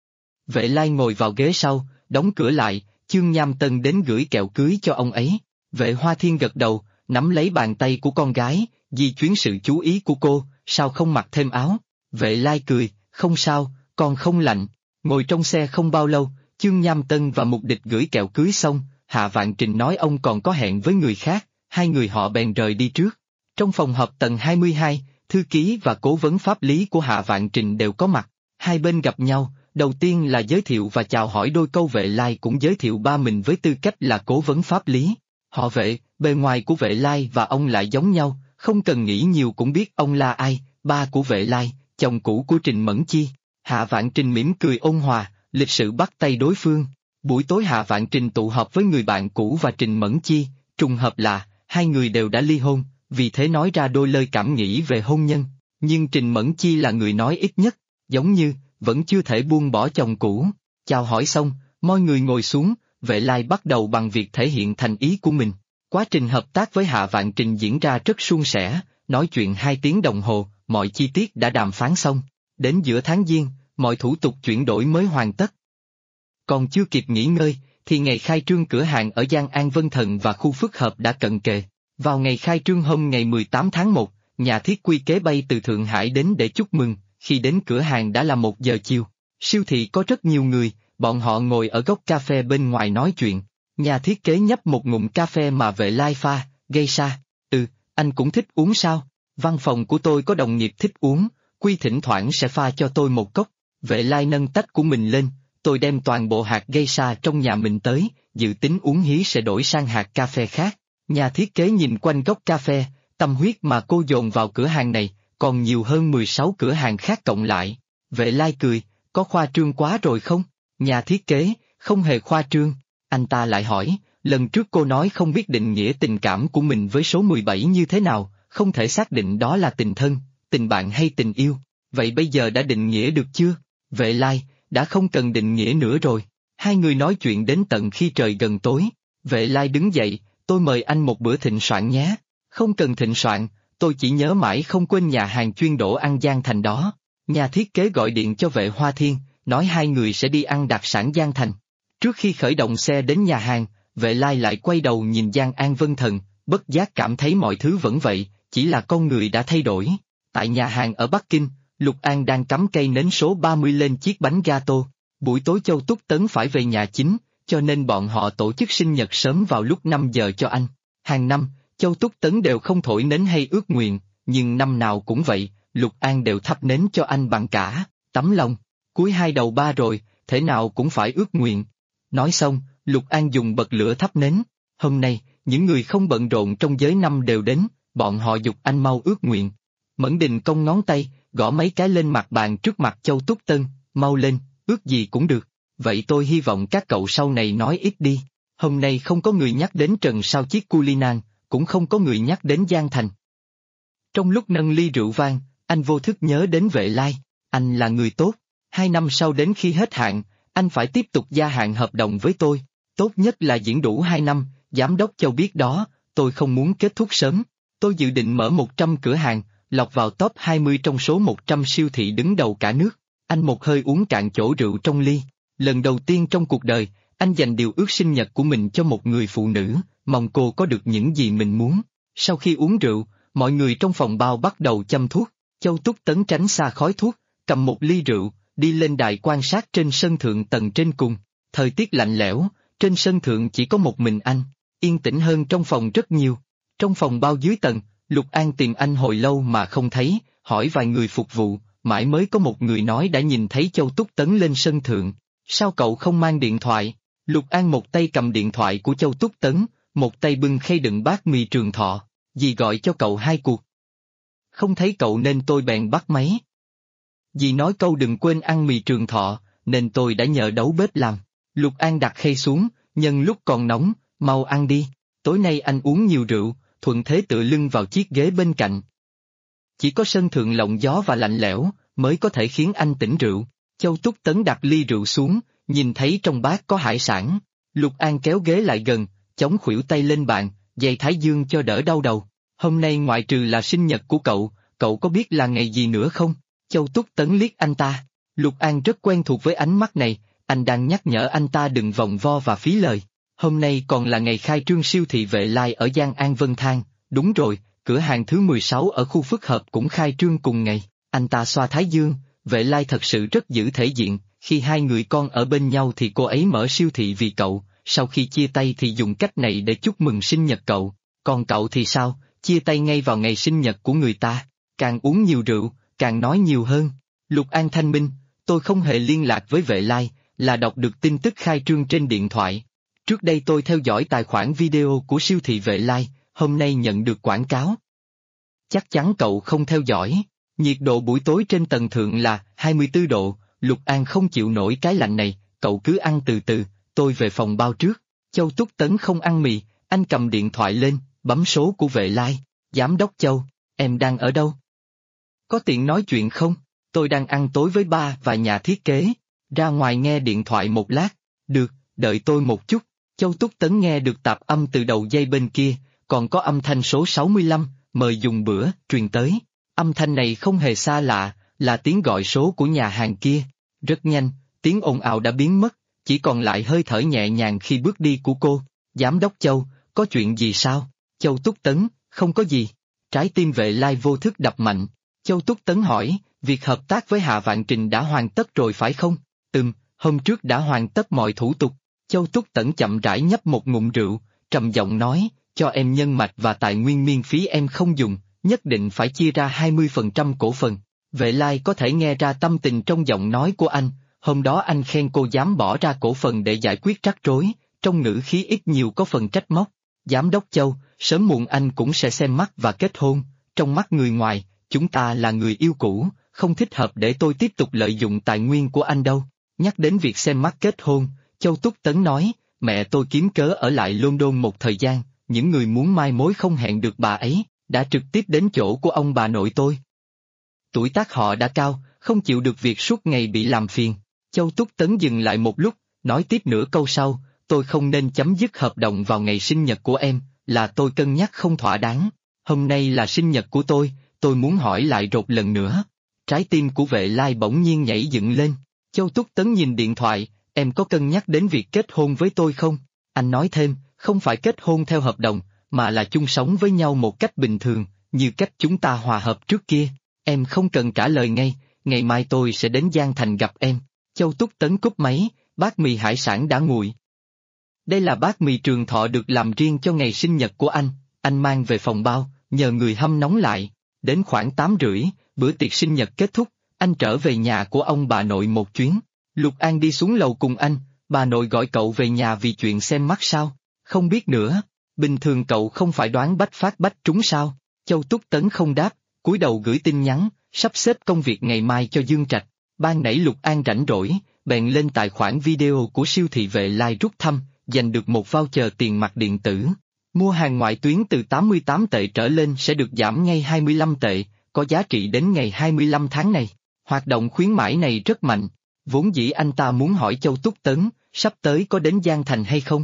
Vệ Lai ngồi vào ghế sau, đóng cửa lại, Chương Nham Tân đến gửi kẹo cưới cho ông ấy. Vệ Hoa Thiên gật đầu, nắm lấy bàn tay của con gái, di chuyển sự chú ý của cô, sao không mặc thêm áo? Vệ Lai cười, không sao, con không lạnh. Ngồi trong xe không bao lâu, Chương Nham Tân và Mục Địch gửi kẹo cưới xong, Hạ Vạn Trình nói ông còn có hẹn với người khác, hai người họ bèn rời đi trước. Trong phòng họp tầng 22, thư ký và cố vấn pháp lý của Hạ Vạn Trình đều có mặt. Hai bên gặp nhau, đầu tiên là giới thiệu và chào hỏi đôi câu. Vệ Lai cũng giới thiệu ba mình với tư cách là cố vấn pháp lý. Họ Vệ, bề ngoài của Vệ Lai và ông lại giống nhau, không cần nghĩ nhiều cũng biết ông là ai, ba của Vệ Lai, chồng cũ của Trình Mẫn Chi. Hạ Vạn Trình mỉm cười ôn hòa, lịch sự bắt tay đối phương. Buổi tối Hạ Vạn Trình tụ họp với người bạn cũ và Trình Mẫn Chi, trùng hợp là, hai người đều đã ly hôn, vì thế nói ra đôi lời cảm nghĩ về hôn nhân. Nhưng Trình Mẫn Chi là người nói ít nhất, giống như, vẫn chưa thể buông bỏ chồng cũ. Chào hỏi xong, mọi người ngồi xuống, Vệ Lai bắt đầu bằng việc thể hiện thành ý của mình. Quá trình hợp tác với Hạ Vạn Trình diễn ra rất suôn sẻ, nói chuyện 2 tiếng đồng hồ, mọi chi tiết đã đàm phán xong. Đến giữa tháng Giêng, mọi thủ tục chuyển đổi mới hoàn tất. Còn chưa kịp nghỉ ngơi, thì ngày khai trương cửa hàng ở Giang An Vân Thần và khu phức hợp đã cận kề. Vào ngày khai trương hôm ngày 18 tháng 1, nhà thiết quy kế bay từ Thượng Hải đến để chúc mừng, khi đến cửa hàng đã là 1 giờ chiều. Siêu thị có rất nhiều người, bọn họ ngồi ở góc cà phê bên ngoài nói chuyện. Nhà thiết kế nhấp một ngụm cà phê mà Vệ Lai pha, geisha. Anh cũng thích uống sao? Văn phòng của tôi có đồng nghiệp thích uống, Quy thỉnh thoảng sẽ pha cho tôi một cốc. Vệ Lai nâng tách của mình lên, tôi đem toàn bộ hạt geisha trong nhà mình tới, dự tính uống hí sẽ đổi sang hạt cà phê khác. Nhà thiết kế nhìn quanh gốc cà phê, tâm huyết mà cô dồn vào cửa hàng này, còn nhiều hơn 16 cửa hàng khác cộng lại. Vệ Lai cười, có khoa trương quá rồi không? Nhà thiết kế, không hề khoa trương. Anh ta lại hỏi, lần trước cô nói không biết định nghĩa tình cảm của mình với số 17 như thế nào, không thể xác định đó là tình thân, tình bạn hay tình yêu. Vậy bây giờ đã định nghĩa được chưa? Vệ Lai, đã không cần định nghĩa nữa rồi. Hai người nói chuyện đến tận khi trời gần tối. Vệ Lai đứng dậy, tôi mời anh một bữa thịnh soạn nhé. Không cần thịnh soạn, tôi chỉ nhớ mãi không quên nhà hàng chuyên đổ ăn Giang Thành đó. Nhà thiết kế gọi điện cho Vệ Hoa Thiên, nói hai người sẽ đi ăn đặc sản Giang Thành. Trước khi khởi động xe đến nhà hàng, Vệ Lai lại quay đầu nhìn Giang An Vân Thần, bất giác cảm thấy mọi thứ vẫn vậy, chỉ là con người đã thay đổi. Tại nhà hàng ở Bắc Kinh, Lục An đang cắm cây nến số 30 lên chiếc bánh gato. Buổi tối Châu Túc Tấn phải về nhà chính, cho nên bọn họ tổ chức sinh nhật sớm vào lúc 5 giờ cho anh. Hàng năm, Châu Túc Tấn đều không thổi nến hay ước nguyện, nhưng năm nào cũng vậy, Lục An đều thắp nến cho anh bằng cả tấm lòng. Cuối 2 đầu 3 rồi, thể nào cũng phải ước nguyện. Nói xong, Lục An dùng bật lửa thắp nến. Hôm nay, những người không bận rộn trong giới năm đều đến, bọn họ giục anh mau ước nguyện. Mẫn Đình cong ngón tay, gõ mấy cái lên mặt bàn trước mặt Châu Túc Tân, mau lên, ước gì cũng được. Vậy tôi hy vọng các cậu sau này nói ít đi. Hôm nay không có người nhắc đến Trần Sao Chiết Culinan, cũng không có người nhắc đến Giang Thành. Trong lúc nâng ly rượu vang, anh vô thức nhớ đến Vệ Lai. Anh là người tốt. 2 năm sau đến khi hết hạn, anh phải tiếp tục gia hạn hợp đồng với tôi. Tốt nhất là diễn đủ 2 năm, giám đốc Châu biết đó, tôi không muốn kết thúc sớm. Tôi dự định mở 100 cửa hàng, lọt vào top 20 trong số 100 siêu thị đứng đầu cả nước. Anh một hơi uống cạn chỗ rượu trong ly. Lần đầu tiên trong cuộc đời, anh dành điều ước sinh nhật của mình cho một người phụ nữ, mong cô có được những gì mình muốn. Sau khi uống rượu, mọi người trong phòng bao bắt đầu châm thuốc. Châu Túc Tấn tránh xa khói thuốc, cầm một ly rượu, đi lên đài quan sát trên sân thượng tầng trên cùng. Thời tiết lạnh lẽo, trên sân thượng chỉ có một mình anh, yên tĩnh hơn trong phòng rất nhiều. Trong phòng bao dưới tầng, Lục An tìm anh hồi lâu mà không thấy, hỏi vài người phục vụ, mãi mới có một người nói đã nhìn thấy Châu Túc Tấn lên sân thượng. Sao cậu không mang điện thoại? Lục An một tay cầm điện thoại của Châu Túc Tấn, một tay bưng khay đựng bát mì Trường Thọ. Dì gọi cho cậu 2 cuộc. Không thấy cậu nên tôi bèn bắt máy. Dì nói câu đừng quên ăn mì Trường Thọ, nên tôi đã nhờ đấu bếp làm. Lục An đặt khay xuống, nhân lúc còn nóng, mau ăn đi. Tối nay anh uống nhiều rượu, thuận thế tựa lưng vào chiếc ghế bên cạnh. Chỉ có sân thượng lộng gió và lạnh lẽo, mới có thể khiến anh tỉnh rượu. Châu Túc Tấn đặt ly rượu xuống, nhìn thấy trong bát có hải sản. Lục An kéo ghế lại gần, chống khuỷu tay lên bàn, giày thái dương cho đỡ đau đầu. Hôm nay ngoại trừ là sinh nhật của cậu có biết là ngày gì nữa không? Châu Túc Tấn liếc anh ta. Lục An rất quen thuộc với ánh mắt này, anh đang nhắc nhở anh ta đừng vòng vo và phí lời. Hôm nay còn là ngày khai trương siêu thị Vệ Lai ở Giang An Vân Thang. Đúng rồi, cửa hàng thứ 16 ở khu phức hợp cũng khai trương cùng ngày. Anh ta xoa thái dương, Vệ Lai thật sự rất giữ thể diện, khi hai người con ở bên nhau thì cô ấy mở siêu thị vì cậu, sau khi chia tay thì dùng cách này để chúc mừng sinh nhật cậu. Còn cậu thì sao, chia tay ngay vào ngày sinh nhật của người ta, càng uống nhiều rượu, càng nói nhiều hơn. Lục An thanh minh, tôi không hề liên lạc với Vệ Lai, là đọc được tin tức khai trương trên điện thoại. Trước đây tôi theo dõi tài khoản video của siêu thị Vệ Lai, hôm nay nhận được quảng cáo. Chắc chắn cậu không theo dõi. Nhiệt độ buổi tối trên tầng thượng là 24 độ, Lục An không chịu nổi cái lạnh này, cậu cứ ăn từ từ, tôi về phòng bao trước. Châu Túc Tấn không ăn mì, anh cầm điện thoại lên, bấm số của Vệ Lai. Giám đốc Châu, em đang ở đâu? Có tiện nói chuyện không? Tôi đang ăn tối với ba và nhà thiết kế. Ra ngoài nghe điện thoại một lát. Được, đợi tôi một chút. Châu Túc Tấn nghe được tạp âm từ đầu dây bên kia, còn có âm thanh số 65, mời dùng bữa, truyền tới. Âm thanh này không hề xa lạ, là tiếng gọi số của nhà hàng kia. Rất nhanh, tiếng ồn ào đã biến mất, chỉ còn lại hơi thở nhẹ nhàng khi bước đi của cô. Giám đốc Châu, có chuyện gì sao? Châu Túc Tấn, không có gì. Trái tim Vệ Lai vô thức đập mạnh. Châu Túc Tấn hỏi, việc hợp tác với Hạ Vạn Trình đã hoàn tất rồi phải không? Hôm trước đã hoàn tất mọi thủ tục. Châu Túc Tấn chậm rãi nhấp một ngụm rượu, trầm giọng nói, cho em nhân mạch và tài nguyên miễn phí em không dùng, nhất định phải chia ra 20% cổ phần. Vệ Lai có thể nghe ra tâm tình trong giọng nói của anh, hôm đó anh khen cô dám bỏ ra cổ phần để giải quyết rắc rối, trong ngữ khí ít nhiều có phần trách móc. Giám đốc Châu, sớm muộn anh cũng sẽ xem mắt và kết hôn, trong mắt người ngoài, chúng ta là người yêu cũ, không thích hợp để tôi tiếp tục lợi dụng tài nguyên của anh đâu. Nhắc đến việc xem mắt kết hôn, Châu Túc Tấn nói, mẹ tôi kiếm cớ ở lại London một thời gian, những người muốn mai mối không hẹn được bà ấy, đã trực tiếp đến chỗ của ông bà nội tôi. Tuổi tác họ đã cao, không chịu được việc suốt ngày bị làm phiền. Châu Túc Tấn dừng lại một lúc, nói tiếp nửa câu sau, tôi không nên chấm dứt hợp đồng vào ngày sinh nhật của em, là tôi cân nhắc không thỏa đáng. Hôm nay là sinh nhật của tôi muốn hỏi lại một lần nữa. Trái tim của Vệ Lai bỗng nhiên nhảy dựng lên. Châu Túc Tấn nhìn điện thoại, em có cân nhắc đến việc kết hôn với tôi không? Anh nói thêm, không phải kết hôn theo hợp đồng, mà là chung sống với nhau một cách bình thường, như cách chúng ta hòa hợp trước kia. Em không cần trả lời ngay, ngày mai tôi sẽ đến Giang Thành gặp em. Châu Túc Tấn cúp máy, bát mì hải sản đã nguội. Đây là bát mì Trường Thọ được làm riêng cho ngày sinh nhật của anh mang về phòng bao, nhờ người hâm nóng lại. Đến khoảng 8:30, bữa tiệc sinh nhật kết thúc, anh trở về nhà của ông bà nội một chuyến. Lục An đi xuống lầu cùng anh, bà nội gọi cậu về nhà vì chuyện xem mắt sao? Không biết nữa, bình thường cậu không phải đoán bách phát bách trúng sao? Châu Túc Tấn không đáp, cúi đầu gửi tin nhắn, sắp xếp công việc ngày mai cho Dương Trạch. Ban nãy Lục An rảnh rỗi, bèn lên tài khoản video của siêu thị Vệ Lai rút thăm, giành được một voucher tiền mặt điện tử. Mua hàng ngoại tuyến từ 88 tệ trở lên sẽ được giảm ngay 25 tệ, có giá trị đến ngày 25 tháng này. Hoạt động khuyến mãi này rất mạnh. Vốn dĩ anh ta muốn hỏi Châu Túc Tấn, sắp tới có đến Giang Thành hay không?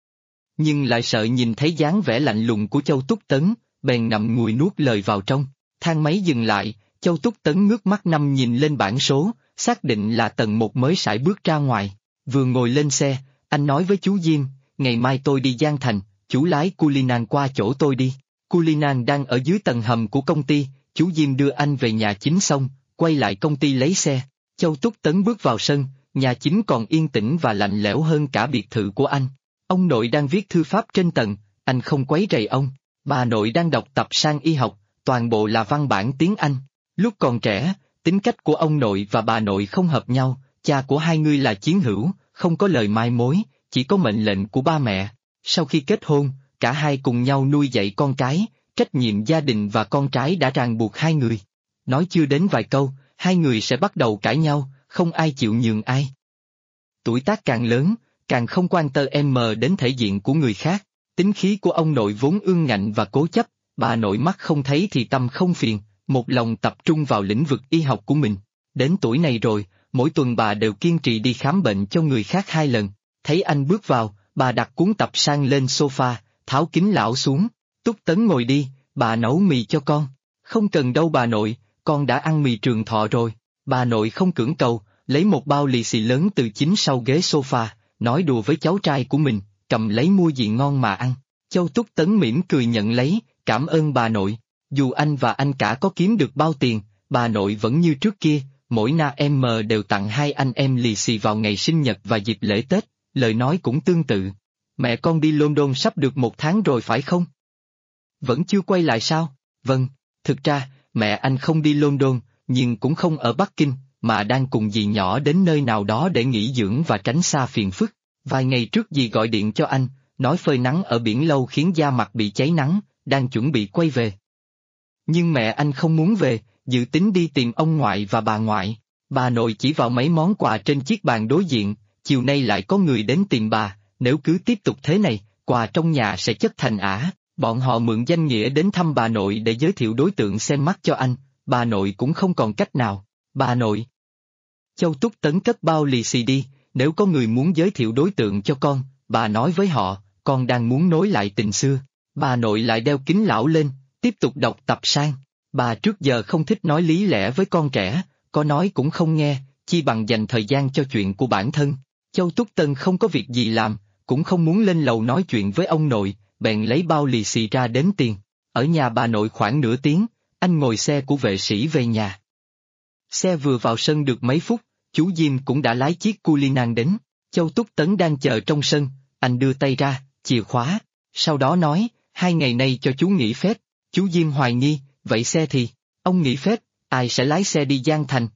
Nhưng lại sợ nhìn thấy dáng vẻ lạnh lùng của Châu Túc Tấn, bèn ngậm ngùi nuốt lời vào trong. Thang máy dừng lại, Châu Túc Tấn ngước mắt nhìn lên bảng số, xác định là tầng 1 mới sải bước ra ngoài. Vừa ngồi lên xe, anh nói với chú Diêm, ngày mai tôi đi Giang Thành, chú lái Culinan qua chỗ tôi đi. Culinan đang ở dưới tầng hầm của công ty, chú Diêm đưa anh về nhà chính xong, quay lại công ty lấy xe. Châu Túc Tấn bước vào sân, nhà chính còn yên tĩnh và lạnh lẽo hơn cả biệt thự của anh. Ông nội đang viết thư pháp trên tầng, anh không quấy rầy ông. Bà nội đang đọc tập sang y học, toàn bộ là văn bản tiếng Anh. Lúc còn trẻ, tính cách của ông nội và bà nội không hợp nhau, cha của hai người là chiến hữu, không có lời mai mối, chỉ có mệnh lệnh của ba mẹ. Sau khi kết hôn, cả hai cùng nhau nuôi dạy con cái, trách nhiệm gia đình và con cái đã ràng buộc hai người. Nói chưa đến vài câu, hai người sẽ bắt đầu cãi nhau, không ai chịu nhường ai. Tuổi tác càng lớn, càng không quan tâm đến thể diện của người khác. Tính khí của ông nội vốn ương ngạnh và cố chấp, bà nội mắt không thấy thì tâm không phiền, một lòng tập trung vào lĩnh vực y học của mình. Đến tuổi này rồi, mỗi tuần bà đều kiên trì đi khám bệnh cho người khác 2 lần. Thấy anh bước vào, bà đặt cuốn tập sang lên sofa, tháo kính lão xuống. Túc Tấn ngồi đi, bà nấu mì cho con. Không cần đâu bà nội, con đã ăn mì Trường Thọ rồi. Bà nội không cưỡng cầu, lấy một bao lì xì lớn từ chính sau ghế sofa, nói đùa với cháu trai của mình, cầm lấy mua gì ngon mà ăn. Châu Túc Tấn mỉm cười nhận lấy, cảm ơn bà nội. Dù anh và anh cả có kiếm được bao tiền, bà nội vẫn như trước kia, mỗi năm đều tặng hai anh em lì xì vào ngày sinh nhật và dịp lễ Tết, lời nói cũng tương tự. Mẹ con đi London sắp được 1 tháng rồi phải không? Vẫn chưa quay lại sao? Vâng, thực ra, mẹ anh không đi London, nhưng cũng không ở Bắc Kinh, mà đang cùng dì nhỏ đến nơi nào đó để nghỉ dưỡng và tránh xa phiền phức. Vài ngày trước dì gọi điện cho anh, nói phơi nắng ở biển lâu khiến da mặt bị cháy nắng, đang chuẩn bị quay về. Nhưng mẹ anh không muốn về, dự tính đi tìm ông ngoại và bà ngoại. Bà nội chỉ vào mấy món quà trên chiếc bàn đối diện, chiều nay lại có người đến tìm bà, nếu cứ tiếp tục thế này, quà trong nhà sẽ chất thành ả. Bọn họ mượn danh nghĩa đến thăm bà nội để giới thiệu đối tượng xem mắt cho anh, bà nội cũng không còn cách nào. Bà nội. Châu Túc Tấn cất bao lì xì đi, nếu có người muốn giới thiệu đối tượng cho con, bà nói với họ, con đang muốn nối lại tình xưa. Bà nội lại đeo kính lão lên, tiếp tục đọc tập sang. Bà trước giờ không thích nói lý lẽ với con trẻ, có nói cũng không nghe, chi bằng dành thời gian cho chuyện của bản thân. Châu Túc Tấn không có việc gì làm, cũng không muốn lên lầu nói chuyện với ông nội, bèn lấy bao lì xì ra đếm tiền. Ở nhà bà nội khoảng nửa tiếng, anh ngồi xe của vệ sĩ về nhà. Xe vừa vào sân được mấy phút, chú Diêm cũng đã lái chiếc Cullinan đến. Châu Túc Tấn đang chờ trong sân, anh đưa tay ra, chìa khóa, sau đó nói, 2 ngày nay cho chú nghỉ phép. Chú Diêm hoài nghi, vậy xe thì, ông nghỉ phép, ai sẽ lái xe đi Giang Thành?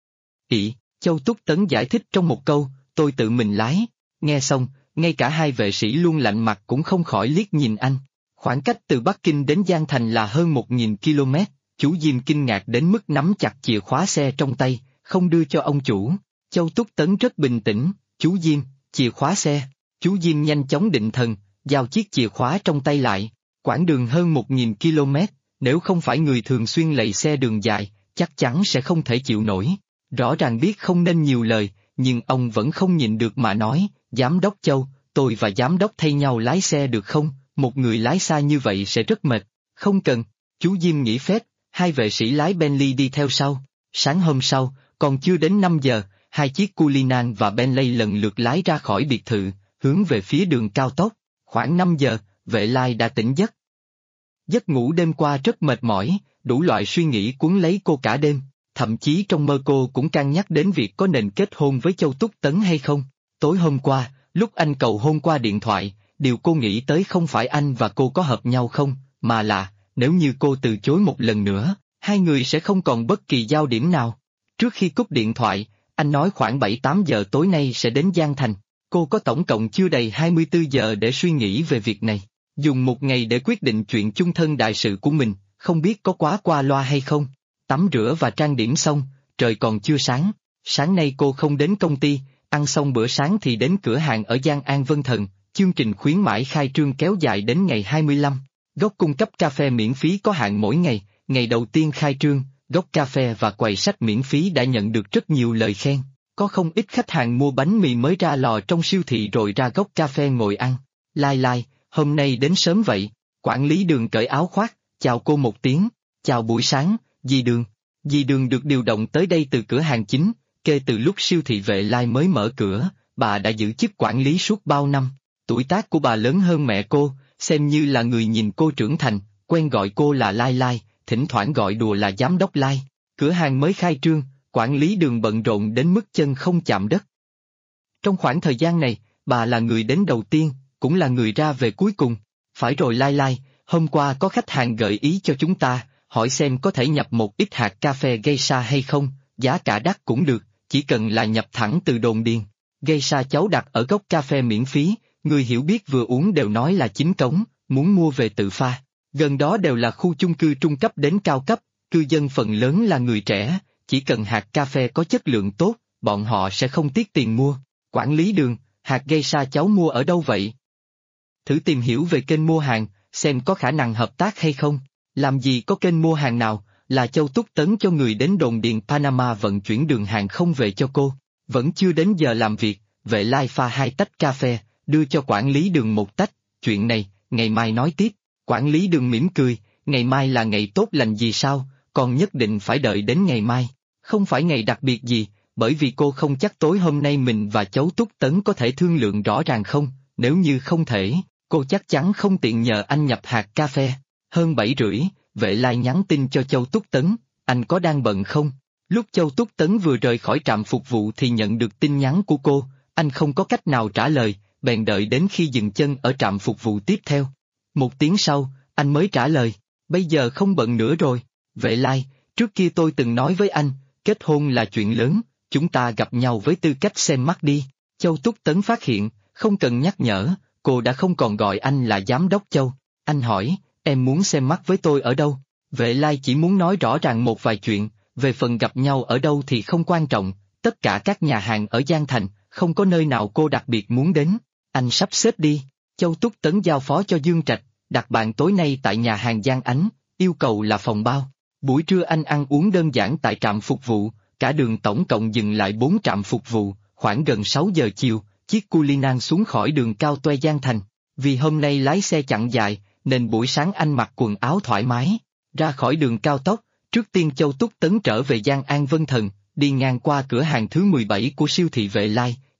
Châu Túc Tấn giải thích trong một câu, tôi tự mình lái. Nghe xong, ngay cả hai vệ sĩ luôn lạnh mặt cũng không khỏi liếc nhìn anh. Khoảng cách từ Bắc Kinh đến Giang Thành là hơn 1.000 km, chú Diêm kinh ngạc đến mức nắm chặt chìa khóa xe trong tay, không đưa cho ông chủ. Châu Túc Tấn rất bình tĩnh, chú Diêm, chìa khóa xe. Chú Diêm nhanh chóng định thần, giao chiếc chìa khóa trong tay lại. Quãng đường hơn 1.000 km, nếu không phải người thường xuyên lạy xe đường dài, chắc chắn sẽ không thể chịu nổi. Rõ ràng biết không nên nhiều lời, nhưng ông vẫn không nhịn được mà nói, Giám đốc Châu, tôi và giám đốc thay nhau lái xe được không? Một người lái xa như vậy sẽ rất mệt. Không cần, chú Diêm nghỉ phép, hai vệ sĩ lái Bentley đi theo sau. Sáng hôm sau, còn chưa đến 5 giờ, hai chiếc Cullinan và Bentley lần lượt lái ra khỏi biệt thự, hướng về phía đường cao tốc. Khoảng 5 giờ, Vệ Lai đã tỉnh giấc. Giấc ngủ đêm qua rất mệt mỏi, đủ loại suy nghĩ cuốn lấy cô cả đêm, thậm chí trong mơ cô cũng cân nhắc đến việc có nên kết hôn với Châu Túc Tấn hay không. Tối hôm qua, lúc anh cầu hôn qua điện thoại, điều cô nghĩ tới không phải anh và cô có hợp nhau không, mà là, nếu như cô từ chối một lần nữa, hai người sẽ không còn bất kỳ giao điểm nào. Trước khi cúp điện thoại, anh nói khoảng 7-8 giờ tối nay sẽ đến Giang Thành. Cô có tổng cộng chưa đầy 24 giờ để suy nghĩ về việc này. Dùng một ngày để quyết định chuyện chung thân đại sự của mình, không biết có quá qua loa hay không. Tắm rửa và trang điểm xong, trời còn chưa sáng. Sáng nay cô không đến công ty, ăn xong bữa sáng thì đến cửa hàng ở Giang An Vân Thần. Chương trình khuyến mãi khai trương kéo dài đến ngày 25. Góc cung cấp cà phê miễn phí có hạn mỗi ngày. Ngày đầu tiên khai trương, góc cà phê và quầy sách miễn phí đã nhận được rất nhiều lời khen. Có không ít khách hàng mua bánh mì mới ra lò trong siêu thị rồi ra góc cà phê ngồi ăn. Lai, hôm nay đến sớm vậy. Quản lý Đường cởi áo khoác, chào cô một tiếng. Chào buổi sáng, dì Đường. Dì Đường được điều động tới đây từ cửa hàng chính, kể từ lúc siêu thị Vệ Lai mới mở cửa, bà đã giữ chức quản lý suốt bao năm. Tuổi tác của bà lớn hơn mẹ cô, xem như là người nhìn cô trưởng thành, quen gọi cô là Lai, thỉnh thoảng gọi đùa là giám đốc Lai. Cửa hàng mới khai trương, quản lý Đường bận rộn đến mức chân không chạm đất. Trong khoảng thời gian này, bà là người đến đầu tiên, cũng là người ra về cuối cùng. Phải rồi Lai, hôm qua có khách hàng gợi ý cho chúng ta, hỏi xem có thể nhập một ít hạt cà phê geisha hay không, giá cả đắt cũng được, chỉ cần là nhập thẳng từ đồn điền. Geisha cháu đặt ở góc cà phê miễn phí, người hiểu biết vừa uống đều nói là chính cống, muốn mua về tự pha. Gần đó đều là khu chung cư trung cấp đến cao cấp, cư dân phần lớn là người trẻ, chỉ cần hạt cà phê có chất lượng tốt, bọn họ sẽ không tiếc tiền mua. Quản lý Đường, hạt geisha cháu mua ở đâu vậy? Thử tìm hiểu về kênh mua hàng, xem có khả năng hợp tác hay không. Làm gì có kênh mua hàng nào, là Châu Túc Tấn cho người đến đồn điền Panama vận chuyển đường hàng không về cho cô. Vẫn chưa đến giờ làm việc, Vệ Lai pha 2 tách cà phê, đưa cho quản lý Đường một tách, chuyện này, ngày mai nói tiếp. Quản lý Đường mỉm cười, ngày mai là ngày tốt lành gì sao, còn nhất định phải đợi đến ngày mai. Không phải ngày đặc biệt gì, bởi vì cô không chắc tối hôm nay mình và Châu Túc Tấn có thể thương lượng rõ ràng không, nếu như không thể, cô chắc chắn không tiện nhờ anh nhập hạt cà phê. Hơn 7:30, Vệ Lai nhắn tin cho Châu Túc Tấn, anh có đang bận không? Lúc Châu Túc Tấn vừa rời khỏi trạm phục vụ thì nhận được tin nhắn của cô, anh không có cách nào trả lời, bèn đợi đến khi dừng chân ở trạm phục vụ tiếp theo. 1 tiếng sau, anh mới trả lời, bây giờ không bận nữa rồi. Vệ Lai, trước kia tôi từng nói với anh, kết hôn là chuyện lớn, chúng ta gặp nhau với tư cách xem mắt đi. Châu Túc Tấn phát hiện, không cần nhắc nhở, cô đã không còn gọi anh là giám đốc Châu. Anh hỏi, em muốn xem mắt với tôi ở đâu? Vệ Lai chỉ muốn nói rõ ràng một vài chuyện, về phần gặp nhau ở đâu thì không quan trọng, tất cả các nhà hàng ở Giang Thành, không có nơi nào cô đặc biệt muốn đến. Anh sắp xếp đi. Châu Túc Tấn giao phó cho Dương Trạch, đặt bàn tối nay tại nhà hàng Giang Ánh, yêu cầu là phòng bao. Buổi trưa anh ăn uống đơn giản tại trạm phục vụ, cả đường tổng cộng dừng lại 4 trạm phục vụ, khoảng gần 6 giờ chiều, chiếc Cullinan xuống khỏi đường cao toe Giang Thành. Vì hôm nay lái xe chặng dài, nên buổi sáng anh mặc quần áo thoải mái. Ra khỏi đường cao tốc, trước tiên Châu Túc Tấn trở về Giang An Vân Thần, đi ngang qua cửa hàng thứ 17 của siêu thị Vệ Lai, dòng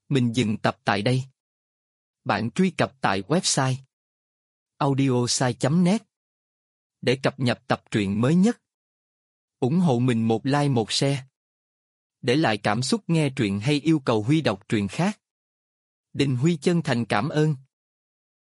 Mình dừng tập tại đây. Bạn truy cập tại website audiosai.net để cập nhật tập truyện mới nhất. Ủng hộ mình một like một share. Để lại cảm xúc nghe truyện hay yêu cầu Huy đọc truyện khác. Đình Huy chân thành cảm ơn.